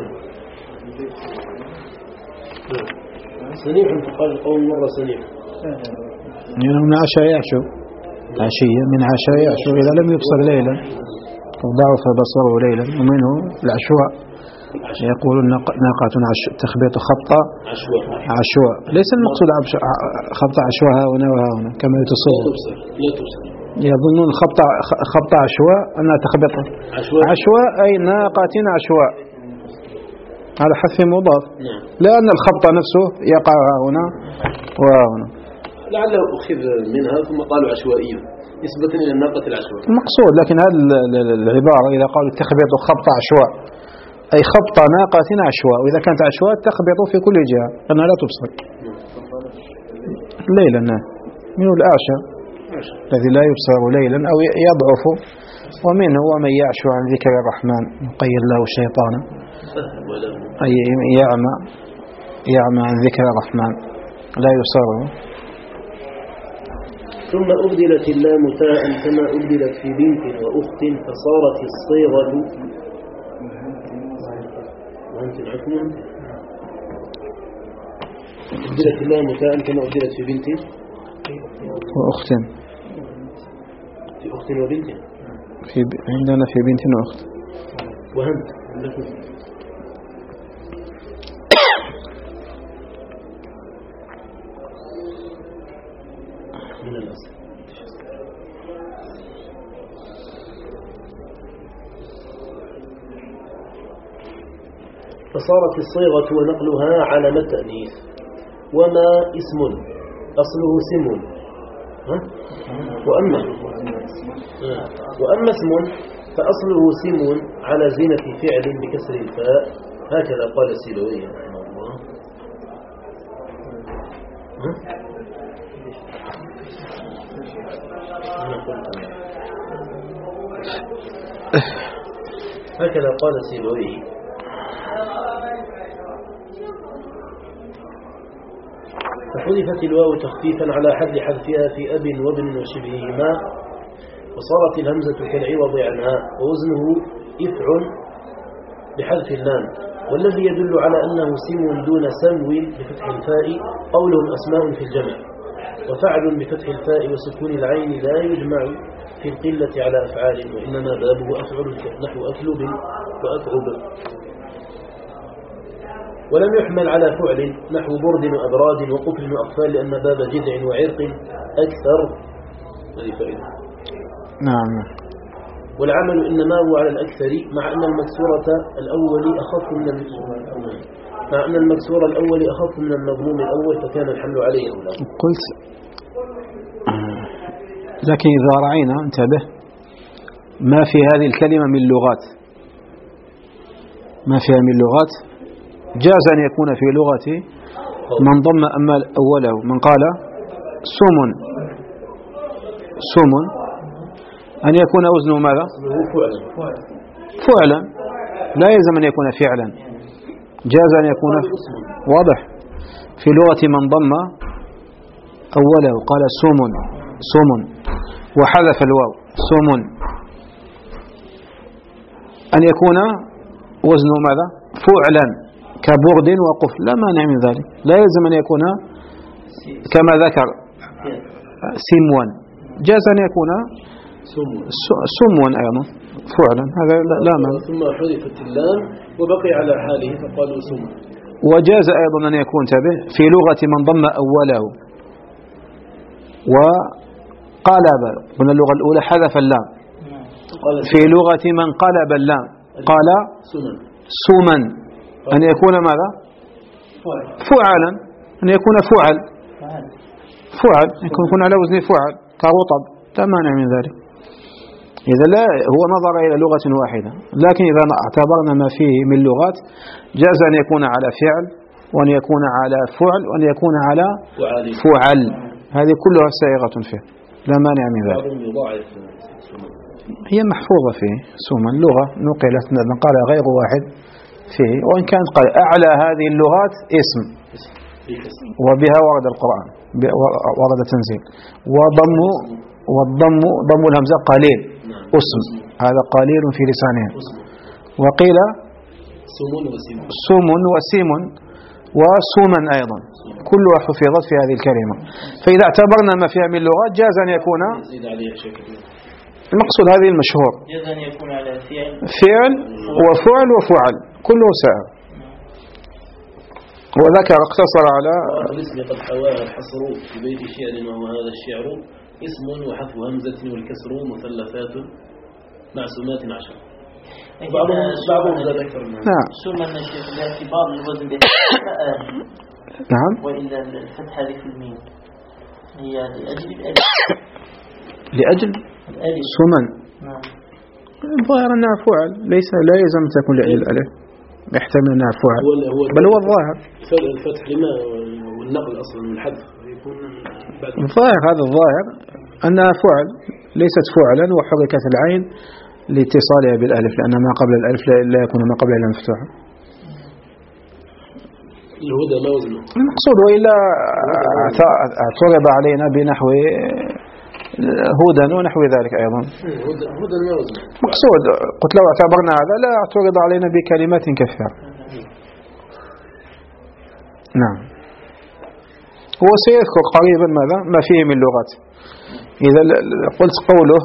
سنيح فقال القوم مر سنيح يعني من عشاء يعشو عشية، من عشاء يعشو إذا لم يبصر ليلا أو ضعف بصره ليلا. ومنه العشواء يقولون ناقة تخبط خبطة عشواء، ليس المقصود خبطة عشواء هنا وهنا كما يتصور، يظنون خبطة خبطة عشواء أنها تخبط عشواء أي ناقة عشواء على حذف مضاف، لأن الخبطة نفسه يقع هنا وهنا. لعله أخذ منها ثم قالوا عشوائية نسبة إلى الناقة العشواء المقصود. لكن هذه العبارة إذا قالوا تخبط خبطة عشواء أي خبطة ناقة عشواء، وإذا كانت عشواء تخبط في كل جهة لأنها لا تبصر ليلا. منه الأعشى الذي لا يبصر ليلا أو يضعف، ومنه ومن يعشو عن ذكر الرحمن يقيض له شيطانا أي يعمى يعمى عن ذكر الرحمن لا يبصره. ثم أبدلت اللام تاء كما أبدلت في بنت وأخت فصارت الصيغة أبدلت اللام تاء كما أبدلت في بنت وأخت في أخت وبنت في عندنا في بنت وأخت وهمت من الأصل. فصارت الصيغة ونقلها على التأنيث. وما اسم أصله سم ها؟ وأما وأما اسم فأصله سم على زينة فعل بكسر الفاء، هكذا قال السيلوي رحمه الله. هكذا قال السيلوي. فحذفت الواو تخفيفا على حد حذفها في أب وابن وشبههما، وصارت الهمزة كالعوض عنها، ووزنه إفع بحذف اللام. والذي يدل على أنه سم دون سمو بفتح الفاء قولهم أسماء في الجمع، وفعل بفتح الفاء وسكون العين لا يجمع في القلة على أفعال، وإنما بابه أفعل نحو أكلب وأكعب. ولم يحمل على فعل نحو برد وأبراد وقفل وأقفال، لأن باب جذع وعرق أكثر. هذه فائدة. نعم. والعمل إنما هو على الأكثر، مع أن المكسورة الأول أخف من مع أن المكسور الأول أخف من المضموم الأول، فكان الحمل عليه أولى. قلت لكن إذا رأينا انتبه ما في هذه الكلمة من لغات، ما فيها من لغات، جاز أن يكون في لغة من ضم أما أوله، من قال سمن سمن أن يكون وزنه ماذا؟ فعلا، لا يلزم أن يكون فعلا، جاز أن يكون واضح. في لغة من ضم أوله قال سمن سمن وحذف الواو سمن أن يكون وزنه ماذا؟ فعلا كبرد وقفل، لا مانع من ذلك، لا يلزم أن يكون كما ذكر سموا، جاز أن يكون سموا أيضا فعلا، هذا لا مانع. ثم حذفت اللام وبقي على حاله فقالوا سموا. وجاز أيضا أن يكون تبه في لغة من ضم أوله وقلب، من اللغة الأولى حذف اللام، في لغة من قلب اللام قال سمن أن يكون ماذا؟ فعلا، أن يكون فعل فعل يكون على وزن فعل كرطب، لا مانع من ذلك. إذا لا هو نظر إلى لغة واحدة، لكن إذا اعتبرنا ما فيه من لغات جاز أن يكون على فعل، وأن يكون على فعل، وأن يكون على فعل، هذه كلها سائغة فيه، لا مانع من ذلك. هي محفوظة فيه سوما، اللغة نقلت نقل غير واحد فيه، وإن كانت قال أعلى هذه اللغات اسم، وبها ورد القرآن ورد تنزيل. وضم والضم ضم الهمزة قليل اسم، هذا قليل في لسانهم. وقيل سمن وسيم وسومن أيضا، كلها حفظت في هذه الكلمة. فإذا اعتبرنا ما فيها من لغات جاز أن يكون المقصود هذه المشهور جاز أن يكون على فعل فعل وفعل وفعل كله سائر. وذكر اقتصر على الاسم قد حواها الحصر في بيت شعر، وهو هذا الشعر اسم وحذف همزة والكسر مثلثات معصومات عشر. بعضهم بعضهم زاد أكثر منها. نعم. سمن الشيخ باعتبار الوزن به نعم. وإلا الفتحة في الميم هي لأجل الألف لأجل الألف سمن. نعم. الظاهر أنها فعل، ليس لا يلزم تكون لأجل الألف، يحتمل أنها فعل، بل هو الظاهر الفتح لما والنقل أصلا من الحذف يكون بعد الظاهر، هذا الظاهر أنها فعل ليست فعلا، وحركت العين لاتصالها بالألف، لأن ما قبل الألف لا يكون ما قبل الألف مفتوحا. الهدى ما وزنه المقصود، وإلا اعترض علينا بنحو هدى ونحو ذلك أيضا. هدى ما وزنه مقصود، قلت لو اعتبرنا هذا لا اعترض علينا بكلمات كثيرة. نعم. هو سيذكر قريبا ماذا ما فيه من لغات. إذا قلت قوله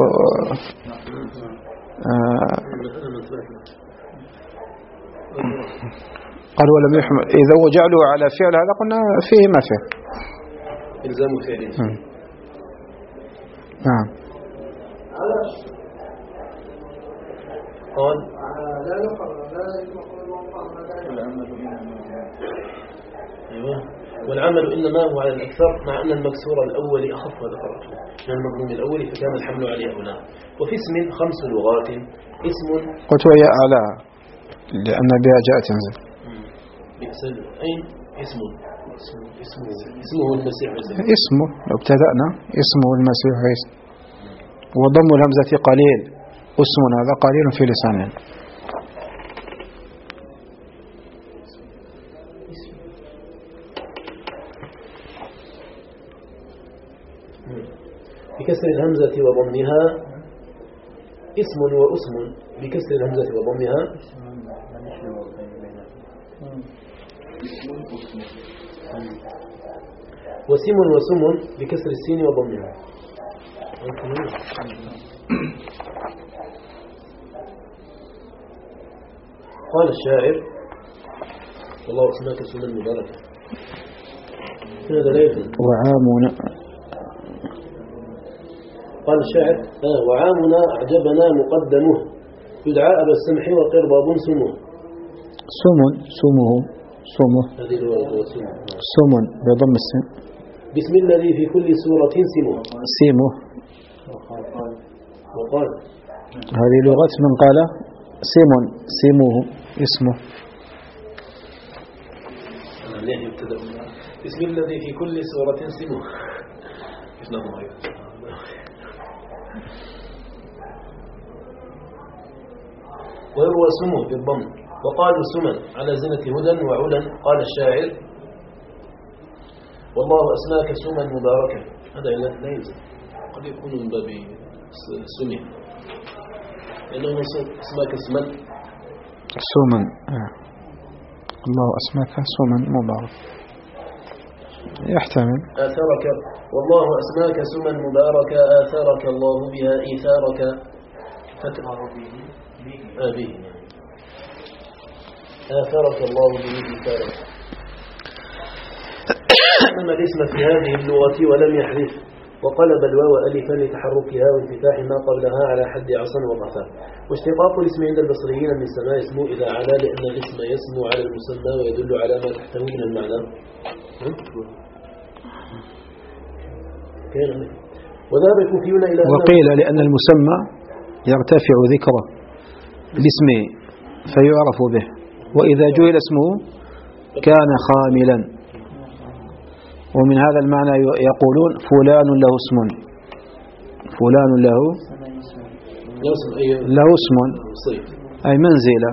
آه قال ولم يحمل، إذا وجعله على فعل هذا قلنا فيه ما فيه إلزام فعله. نعم. قال أيوة. والعمل إنما هو على الأكثر، مع أن المكسور الأول أخف وذكرته من المضموم الأول، فكان الحمل عليه أولى. وفي اسم خمس لغات. اسم قلت وهي أعلى لأن بها جاء تنزل. أين اسم اسمه اسمه المسيح عيسى. اسمه لو ابتدأنا اسمه المسيح عيسى، وضم الهمزة قليل، اسم هذا قليل في لسانه. بكسر الهمزة وضمها اسم واسم بكسر الهمزة وضمها وسم وسم بكسر السين وضمها. قال الشاعر والله اسمك سنة مباركة هذا لا يفهم. وعامنا قال الشاعر آه وعامنا أعجبنا مقدمه يدعى أبا السمح وقرباب سمه. سمن سمه سمه هذه الورقة سمه سمن بضم السين. بسم الذي في كل سورة سمه سيمه. وقال هذه لغة من قال سيمون سيموه اسمه. بسم الذي في كل سورة سمه. ويروى سمه بالضم وقالوا سمن على زنة هدى وعلا. قال الشاعر والله أسماك سما مباركة. هذا لا يلزم قد يكون من باب سمه لأنه اسماك اسما سمن آه. الله أسماك سمن مبارك يحتمل. آثارك والله أسماك سما مباركة آثارك الله بها إيثارك فتقر به به آثارك الله به إيثارك. أما الاسم في هذه اللغة ولم يحذف وقلب الواو ألفا لتحركها وانفتاح ما قبلها على حد عصا وضعفا. واشتقاق الاسم عند البصريين من سماء اسمه إذا علا لأن الاسم يسمو على المسمى ويدل على ما تحته من المعنى. وذهب الكوفيون إلى وقيل لأن المسمى يرتفع ذكره باسمه فيعرف به وإذا جهل اسمه كان خاملا. ومن هذا المعنى يقولون فلان له اسم فلان له له اسم أي منزلة.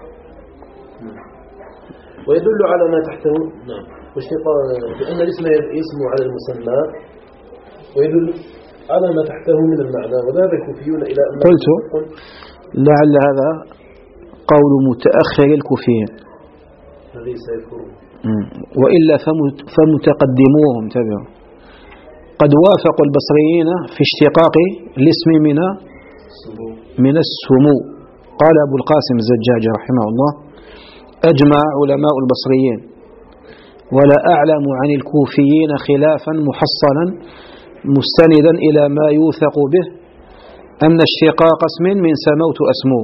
ويدل على ما تحته. نعم. لأن الاسم يسمو على المسمى ويدل على ما تحته من المعنى. وذهب الكوفيون إلى أن قلت لعل هذا قول متأخر الكوفيين الذي سيذكرون وإلا فمتقدموهم تبعوا قد وافقوا البصريين في اشتقاق الاسم من من السمو. قال أبو القاسم الزجاج رحمه الله أجمع علماء البصريين ولا أعلم عن الكوفيين خلافا محصنا مستندا إلى ما يوثق به أن اشتقاق اسم من سموت أسمو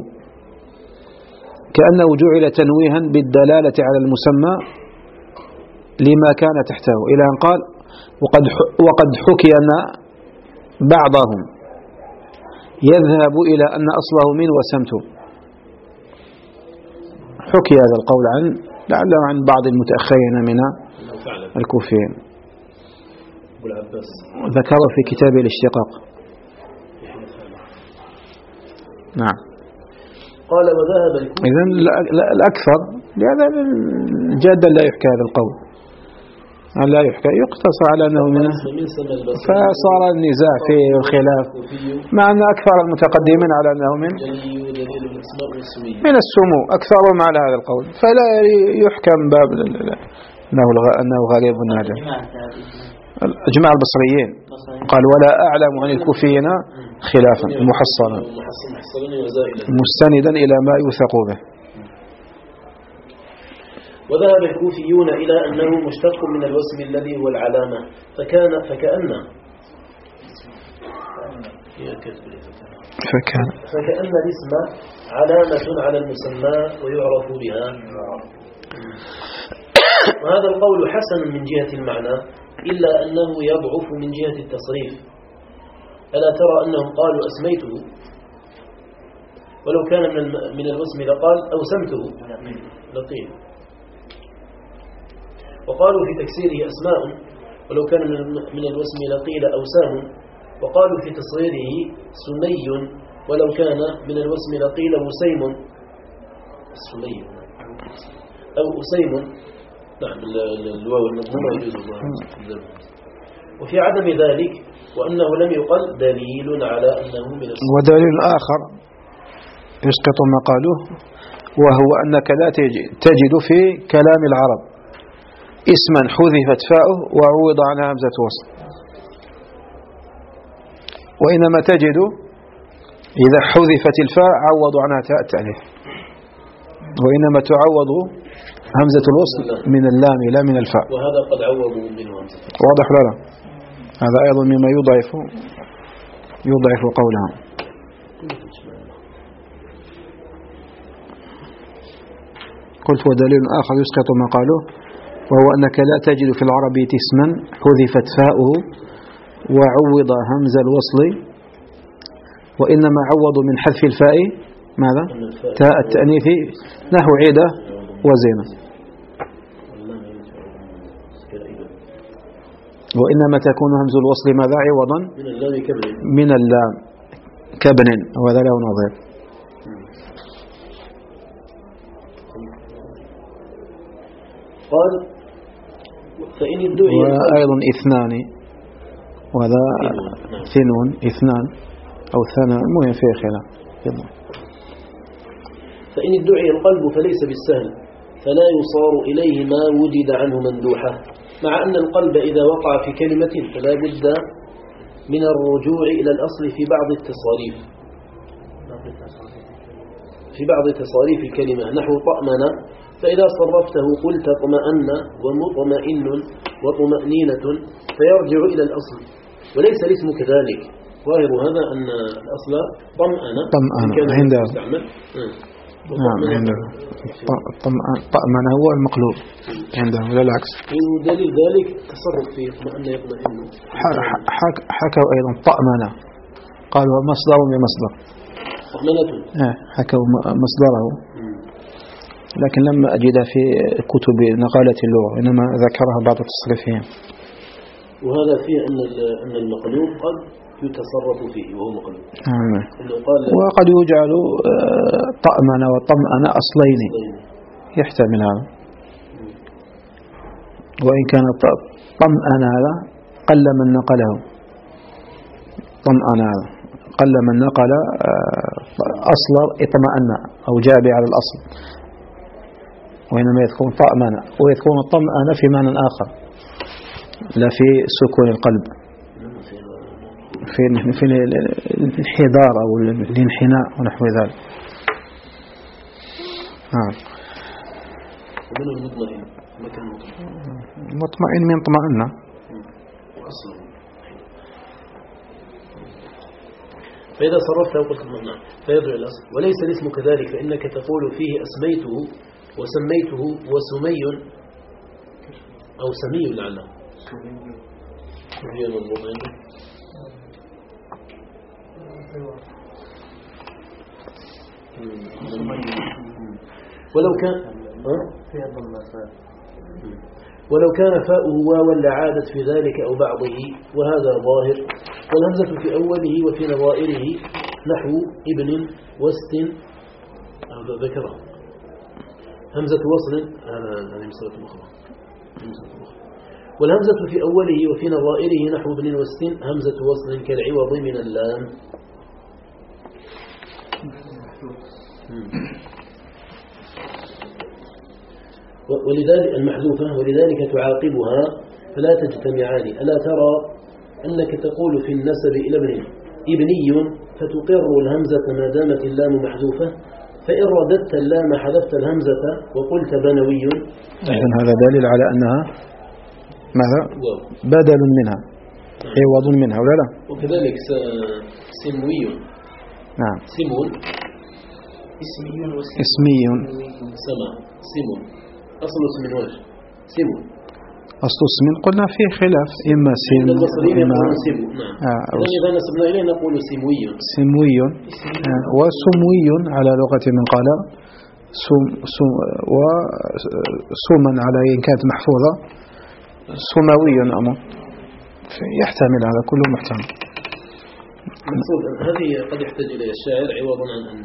كأنه جعل تنويها بالدلالة على المسمى لما كان تحته إلى أن قال وقد وقد حكي أن بعضهم يذهب إلى أن أصله من وسمت. حكي هذا القول عن لعله عن بعض المتأخرين من الكوفيين ذكره في كتاب الاشتقاق. نعم. قال وذهب إذن الأكثر لهذا جادا لا يحكى هذا القول لا يحكى يقتصر على أنه منه فصار النزاع فيه والخلاف مع أن أكثر المتقدمين على أنه من من السمو أكثرهم على هذا القول فلا يحكم باب أنه غريب النادر. أجمع البصريين قال ولا أعلم عن الكوفيين خلافا محصنا مستندا إلى ما يوثق به. وذهب الكوفيون إلى أنه مشتق من الوسم الذي هو العلامة فكان فكأن فكان فكأن الاسم علامة على المسمى ويعرف بها. وهذا القول حسن من جهة المعنى إلا أنه يضعف من جهة التصريف. ألا ترى أنهم قالوا أسميته ولو كان من من الوسم لقال أوسمته لطيف. وقالوا في تكسيره أسماء ولو كان من الوسم لقيل أوسام. وقالوا في تصغيره سمي ولو كان من الوسم لقيل وسيم سمي أو أسيم. نعم الواو المضمومة يجوز. وفي عدم ذلك وأنه لم يقل دليل على أنه من الصحيح. ودليل آخر يسقط ما قالوه، وهو أنك لا تجد في كلام العرب اسما حذفت فاؤه وعوض عنها همزة وصل، وإنما تجد إذا حذفت الفاء عوضوا عنها تاء التأنيث، وإنما تعوض همزة الوصل من اللام لا من الفاء. وهذا قد عوضوا منه همزة. واضح لنا؟ هذا أيضا مما يضعف يضعف قولهم. قلت ودليل آخر يسقط ما قالوه، وهو أنك لا تجد في العربية اسما حذفت فاؤه وعوض همز الوصل، وإنما عوضوا من حذف الفاء ماذا؟ تاء التأنيث نحو عيدة وزينة. وإنما تكون همز الوصل ماذا عوضا؟ من اللام كبن، وهذا له نظير. قال فإن ادعي وأيضا اثنان، وهذا ثنون اثنان أو ثنان، المهم فيه خلاف. فإن ادعي القلب فليس بالسهل، فلا يصار إليه ما وجد عنه مندوحة، مع أن القلب إذا وقع في كلمة فلا بد من الرجوع إلى الأصل في بعض التصاريف في بعض تصاريف الكلمة، نحو طأمن، فإذا صرفته قلت طمأن ومطمئن وطمأنينة، فيرجع إلى الأصل، وليس الاسم كذلك. ظاهر هذا أن الأصل طمأن طمأن عنده نعم عنده طمأن هو المقلوب عنده ولا العكس. ودليل ذلك تصرف في طمأن يطمئن. حكوا أيضا طأمن، قالوا مصدر بمصدر طمأنة، حكوا مصدره، لكن لم أجد في كتب نقالة اللغة، إنما ذكرها بعض التصريفين. وهذا فيه أن أن المقلوب قد يتصرف فيه وهو مقلوب. آه. وقد يجعل طأمن وطمأن أصلين، يحتمل هذا. وإن كان طمأن هذا قل من نقله، طمأن هذا قل من نقل أصل اطمأن أو جاب على الأصل، وإنما يذكرون طأمن ويذكرون الطمأن في معنى آخر لا في سكون القلب، في في الانحدار أو الانحناء ونحو ذلك. نعم. ومن المطمئن مكان مطمئن من طمأنة وأصله. فإذا صرفته قلت نعم فيرجع الأصل، وليس الاسم كذلك، فإنك تقول فيه أسميته وسميته وسمي أو سمي لعله هي مضبوطين. ولو كان ولو كان فاؤه واوا لعادت في ذلك أو بعضه، وهذا ظاهر. والهمزة في أوله وفي نظائره نحو ابن وست ذكره همزة وصل، هذه مسألة أخرى. والهمزة في أوله وفي نظائره نحو ابن وست همزة وصل كالعوض من اللام. ولذلك المحذوفة، ولذلك تعاقبها فلا تجتمعان. ألا ترى أنك تقول في النسب إلى ابن ابني فتقر الهمزة ما دامت اللام محذوفة، فإن رددت اللام حذفت الهمزة وقلت بنوي. إذن هذا دليل على أنها ماذا؟ بدل منها، عوض منها ولا لا؟ وكذلك سموي. نعم. سمون اسمي اسمي سما سمون أصل اسم وجه سمون. أصل اسم قلنا فيه خلاف، إما سم إما نعم. إذا نسبنا إليه نقول سموي سموي آه. وسموي على لغة من قال سم سم وسما على إن كانت محفوظة سموي أمر، يحتمل هذا كله محتمل. هذه قد يحتاج إليها الشاعر عوضا عن أن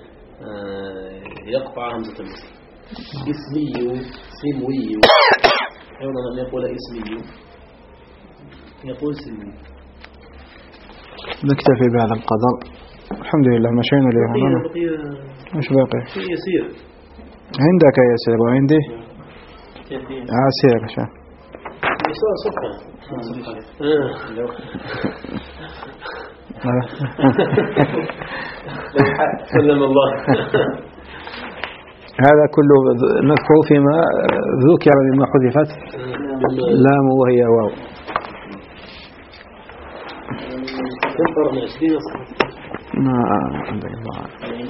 يقطع همزة المصدر. اسمي سموي عوضا أن يقول اسمي. يقول سنين. نكتفي بهذا القدر. الحمد لله مشينا اليوم. مش باقي شيء يسير عندك يسير وعندي عسير شا يسار صفحة. سلم الله. هذا كله نذكر فيما ذكر مما حذفت لام وهي واو. ما عندك الله.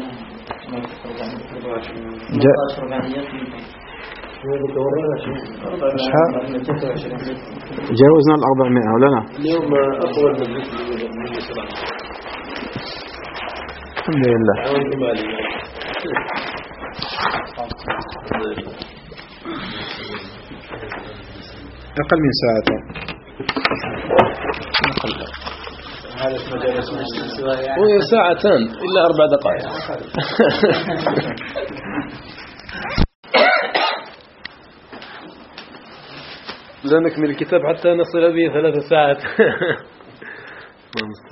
جاوزنا الأربعمائة ولا لا؟ اليوم أطول من الحمد لله. أقل من ساعتين. وهي ساعتان إلا أربع دقائق. لا نكمل الكتاب حتى نصل به ثلاث ساعات.